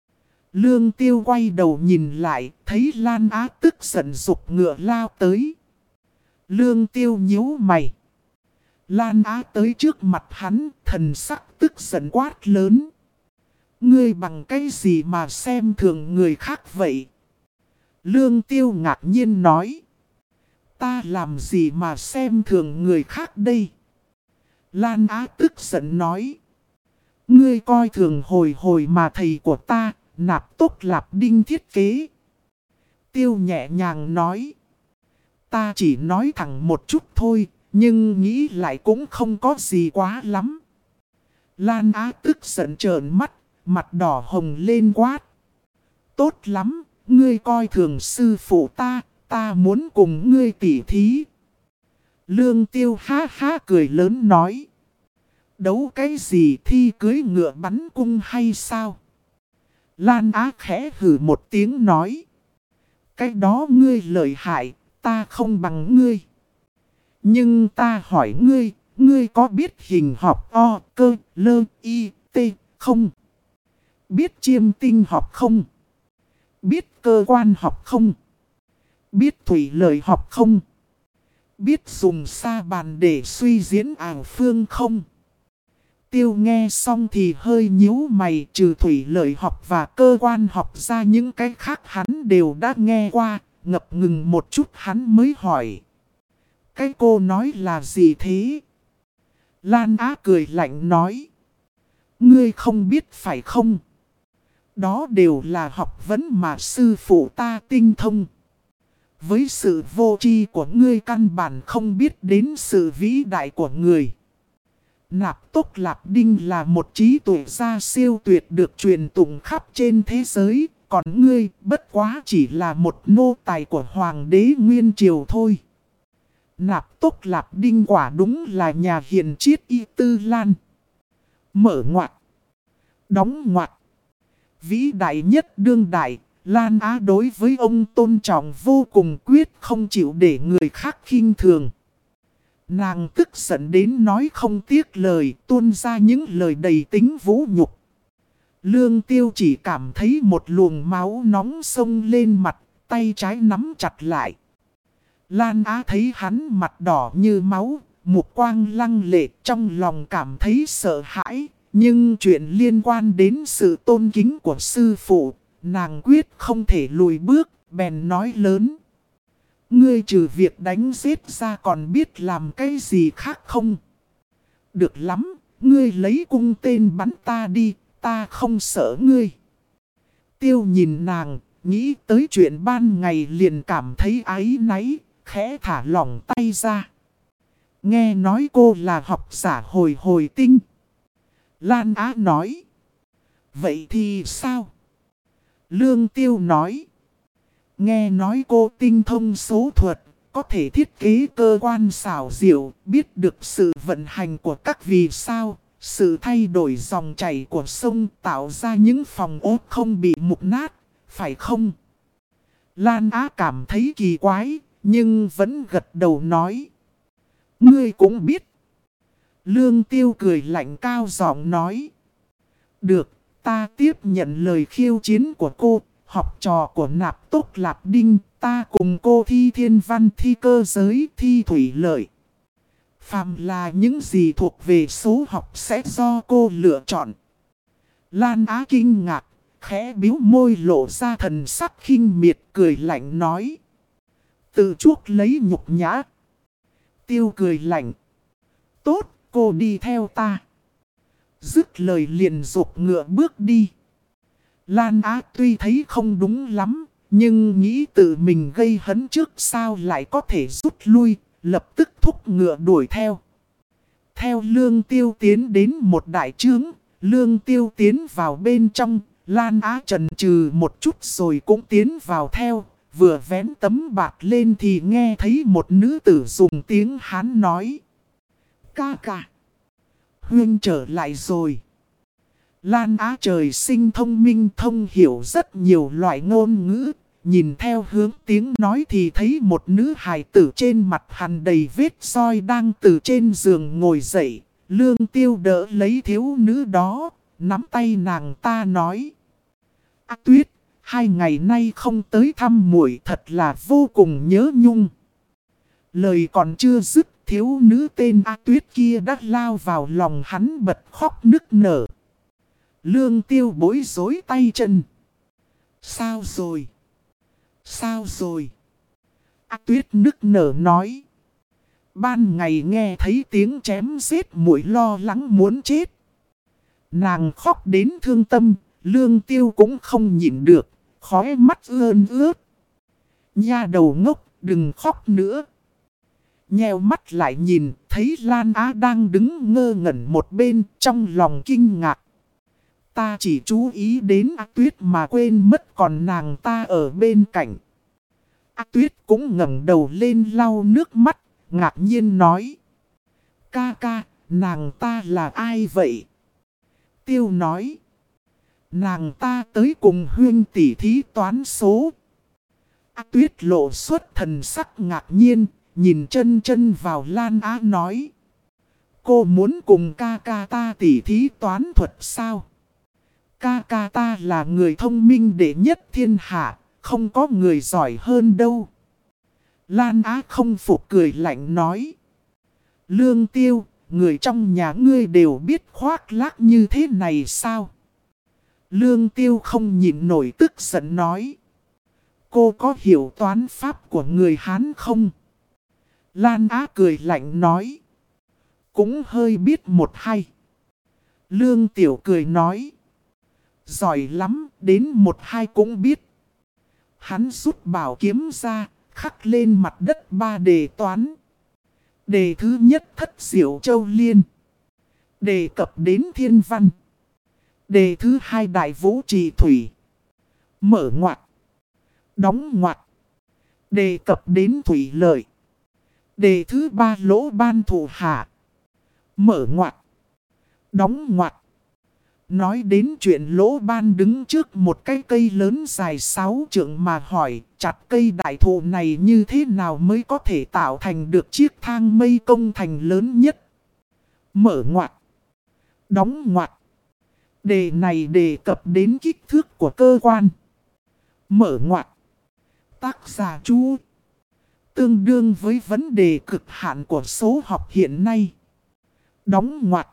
Speaker 1: Lương Tiêu quay đầu nhìn lại, thấy Lan Á tức giận giục ngựa lao tới. Lương Tiêu nhíu mày. Lan Á tới trước mặt hắn, thần sắc tức giận quát lớn. Ngươi bằng cái gì mà xem thường người khác vậy? Lương Tiêu ngạc nhiên nói. Ta làm gì mà xem thường người khác đây? Lan Á tức giận nói. Ngươi coi thường hồi hồi mà thầy của ta, Nạp Tốc Lạp Đinh thiết kế. Tiêu nhẹ nhàng nói. Ta chỉ nói thẳng một chút thôi, nhưng nghĩ lại cũng không có gì quá lắm. Lan Á tức giận trợn mắt, mặt đỏ hồng lên quát. Tốt lắm, ngươi coi thường sư phụ ta muốn cùng ngươi tỉ thí. Lương Tiêu ha ha cười lớn nói. Đấu cái gì thi cưới ngựa bắn cung hay sao? Lan Á khẽ hử một tiếng nói. Cái đó ngươi lợi hại, ta không bằng ngươi. Nhưng ta hỏi ngươi, ngươi có biết hình học O, cơ, lơ, y, t, không? Biết chiêm tinh học không? Biết cơ quan học không? Biết thủy lợi học không? Biết dùng sa bàn để suy diễn ảo phương không? Tiêu nghe xong thì hơi nhíu mày, trừ thủy lợi học và cơ quan học ra những cái khác hắn đều đã nghe qua, ngập ngừng một chút hắn mới hỏi. Cái cô nói là gì thế? Lan Á cười lạnh nói. Ngươi không biết phải không? Đó đều là học vấn mà sư phụ ta tinh thông. Với sự vô tri của ngươi căn bản không biết đến sự vĩ đại của người. Nạp Tốc Lạp Đinh là một trí tuệ gia siêu tuyệt được truyền tụng khắp trên thế giới. Còn ngươi bất quá chỉ là một nô tài của Hoàng đế Nguyên Triều thôi. Nạp Tốc Lạp Đinh quả đúng là nhà hiền triết y tư lan. Mở ngoặt. Đóng ngoặt. Vĩ đại nhất đương đại, Lan Á đối với ông tôn trọng vô cùng, quyết không chịu để người khác khinh thường. Nàng tức giận đến nói không tiếc lời, tuôn ra những lời đầy tính vũ nhục. Lương Tiêu chỉ cảm thấy một luồng máu nóng sông lên mặt, tay trái nắm chặt lại. Lan Á thấy hắn mặt đỏ như máu, mục quang lăng lệ, trong lòng cảm thấy sợ hãi. Nhưng chuyện liên quan đến sự tôn kính của sư phụ, nàng quyết không thể lùi bước, bèn nói lớn. Ngươi trừ việc đánh giết ra còn biết làm cái gì khác không? Được lắm, ngươi lấy cung tên bắn ta đi, ta không sợ ngươi. Tiêu nhìn nàng, nghĩ tới chuyện ban ngày liền cảm thấy áy náy, khẽ thả lỏng tay ra. Nghe nói cô là học giả hồi hồi tinh. Lan Á nói. Vậy thì sao? Lương Tiêu nói. Nghe nói cô tinh thông số thuật, có thể thiết kế cơ quan xảo diệu, biết được sự vận hành của các vì sao, sự thay đổi dòng chảy của sông tạo ra những phòng ốt không bị mục nát, phải không? Lan Á cảm thấy kỳ quái, nhưng vẫn gật đầu nói. Ngươi cũng biết. Lương Tiêu cười lạnh cao giọng nói. Được, ta tiếp nhận lời khiêu chiến của cô, học trò của Nạp Tốc Lạp Đinh, ta cùng cô thi thiên văn, thi cơ giới, thi thủy lợi. Phàm là những gì thuộc về số học sẽ do cô lựa chọn. Lan Á kinh ngạc, khẽ biếu môi lộ ra thần sắc khinh miệt, cười lạnh nói. Tự chuốc lấy nhục nhã. Tiêu cười lạnh. Tốt, cô đi theo ta. Dứt lời liền rục ngựa bước đi. Lan Á tuy thấy không đúng lắm, nhưng nghĩ tự mình gây hấn trước sao lại có thể rút lui, lập tức thúc ngựa đuổi theo. Theo Lương Tiêu tiến đến một đại trướng, Lương Tiêu tiến vào bên trong, Lan Á chần chừ một chút rồi cũng tiến vào theo, vừa vén tấm bạt lên thì nghe thấy một nữ tử dùng tiếng Hán nói. Ca ca, Huynh trở lại rồi. Lan Á trời sinh thông minh thông hiểu rất nhiều loại ngôn ngữ, nhìn theo hướng tiếng nói thì thấy một nữ hài tử trên mặt hằn đầy vết roi đang từ trên giường ngồi dậy. Lương Tiêu đỡ lấy thiếu nữ đó, nắm tay nàng ta nói. A Tuyết, 2 ngày nay không tới thăm muội thật là vô cùng nhớ nhung. Lời còn chưa dứt, thiếu nữ tên A Tuyết kia đã lao vào lòng hắn bật khóc nức nở. Lương Tiêu bối rối tay chân. Sao rồi? Sao rồi? A Tuyết nức nở nói. Ban ngày nghe thấy tiếng chém giết muội lo lắng muốn chết. Nàng khóc đến thương tâm, Lương Tiêu cũng không nhịn được, khóe mắt ươn ướt. Nha đầu ngốc, đừng khóc nữa. Nheo mắt lại nhìn, thấy Lan Á đang đứng ngơ ngẩn một bên, trong lòng kinh ngạc. Ta chỉ chú ý đến A Tuyết mà quên mất còn nàng ta ở bên cạnh. A Tuyết cũng ngẩng đầu lên lau nước mắt, ngạc nhiên nói. Ca ca, nàng ta là ai vậy? Tiêu nói. Nàng ta tới cùng Huyên tỉ thí toán số. A Tuyết lộ xuất thần sắc ngạc nhiên, nhìn chân chân vào Lan Á nói. Cô muốn cùng ca ca ta tỉ thí toán thuật sao? Ca ca ta là người thông minh đệ nhất thiên hạ, không có người giỏi hơn đâu. Lan Á không phục cười lạnh nói. Lương Tiêu, người trong nhà ngươi đều biết khoác lác như thế này sao? Lương Tiêu không nhịn nổi tức giận nói. Cô có hiểu toán pháp của người Hán không? Lan Á cười lạnh nói. Cũng hơi biết một hay. Lương Tiểu cười nói. Giỏi lắm, đến một hai cũng biết. Hắn rút bảo kiếm ra, khắc lên mặt đất 3 đề toán. Đề thứ nhất Thất Diệu Châu Liên. Đề cập đến thiên văn. Đề thứ 2 Đại Vũ Trì Thủy. Mở ngoặc. Đóng ngoặc. Đề cập đến thủy lợi. Đề thứ 3 Lỗ Ban Thủ Hạ. Mở ngoặc. Đóng ngoặc. Nói đến chuyện Lỗ Ban đứng trước một cái cây lớn dài 6 trượng mà hỏi chặt cây đại thụ này như thế nào mới có thể tạo thành được chiếc thang mây công thành lớn nhất. Mở ngoặc. Đóng ngoặc. Đề này đề cập đến kích thước của cơ quan. Mở ngoặc. Tác giả chú. Tương đương với vấn đề cực hạn của số học hiện nay. Đóng ngoặc.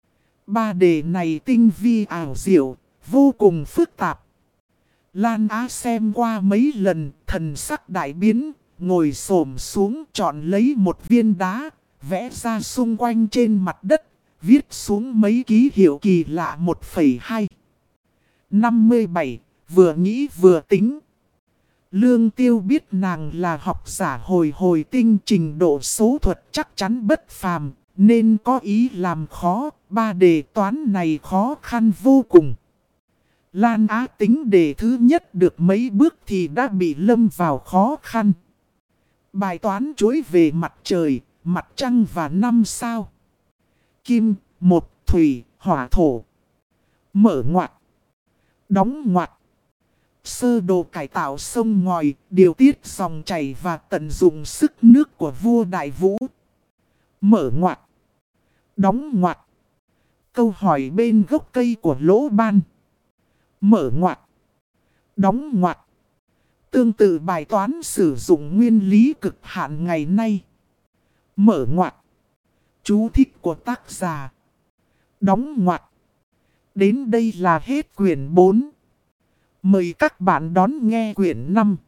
Speaker 1: 3 đề này tinh vi ảo diệu, vô cùng phức tạp. Lan Á xem qua mấy lần, thần sắc đại biến, ngồi xổm xuống chọn lấy một viên đá, vẽ ra xung quanh trên mặt đất, viết xuống mấy ký hiệu kỳ lạ 1,2. 57, vừa nghĩ vừa tính. Lương Tiêu biết nàng là học giả hồi tinh, trình độ số thuật chắc chắn bất phàm, nên có ý làm khó. 3 đề toán này khó khăn vô cùng. Lan Á tính đề thứ nhất được mấy bước thì đã bị lâm vào khó khăn. Bài toán chuỗi về mặt trời, mặt trăng và 5 sao. Kim, một, thủy, hỏa thổ. Mở ngoặc. Đóng ngoặc. Sơ đồ cải tạo sông ngòi, điều tiết dòng chảy và tận dụng sức nước của vua Đại Vũ. Mở ngoặc. Đóng ngoặc. Câu hỏi bên gốc cây của Lỗ Ban. Mở ngoặc. Đóng ngoặc. Tương tự bài toán sử dụng nguyên lý cực hạn ngày nay. Mở ngoặc. Chú thích của tác giả. Đóng ngoặc. Đến đây là hết quyển 4. Mời các bạn đón nghe quyển 5.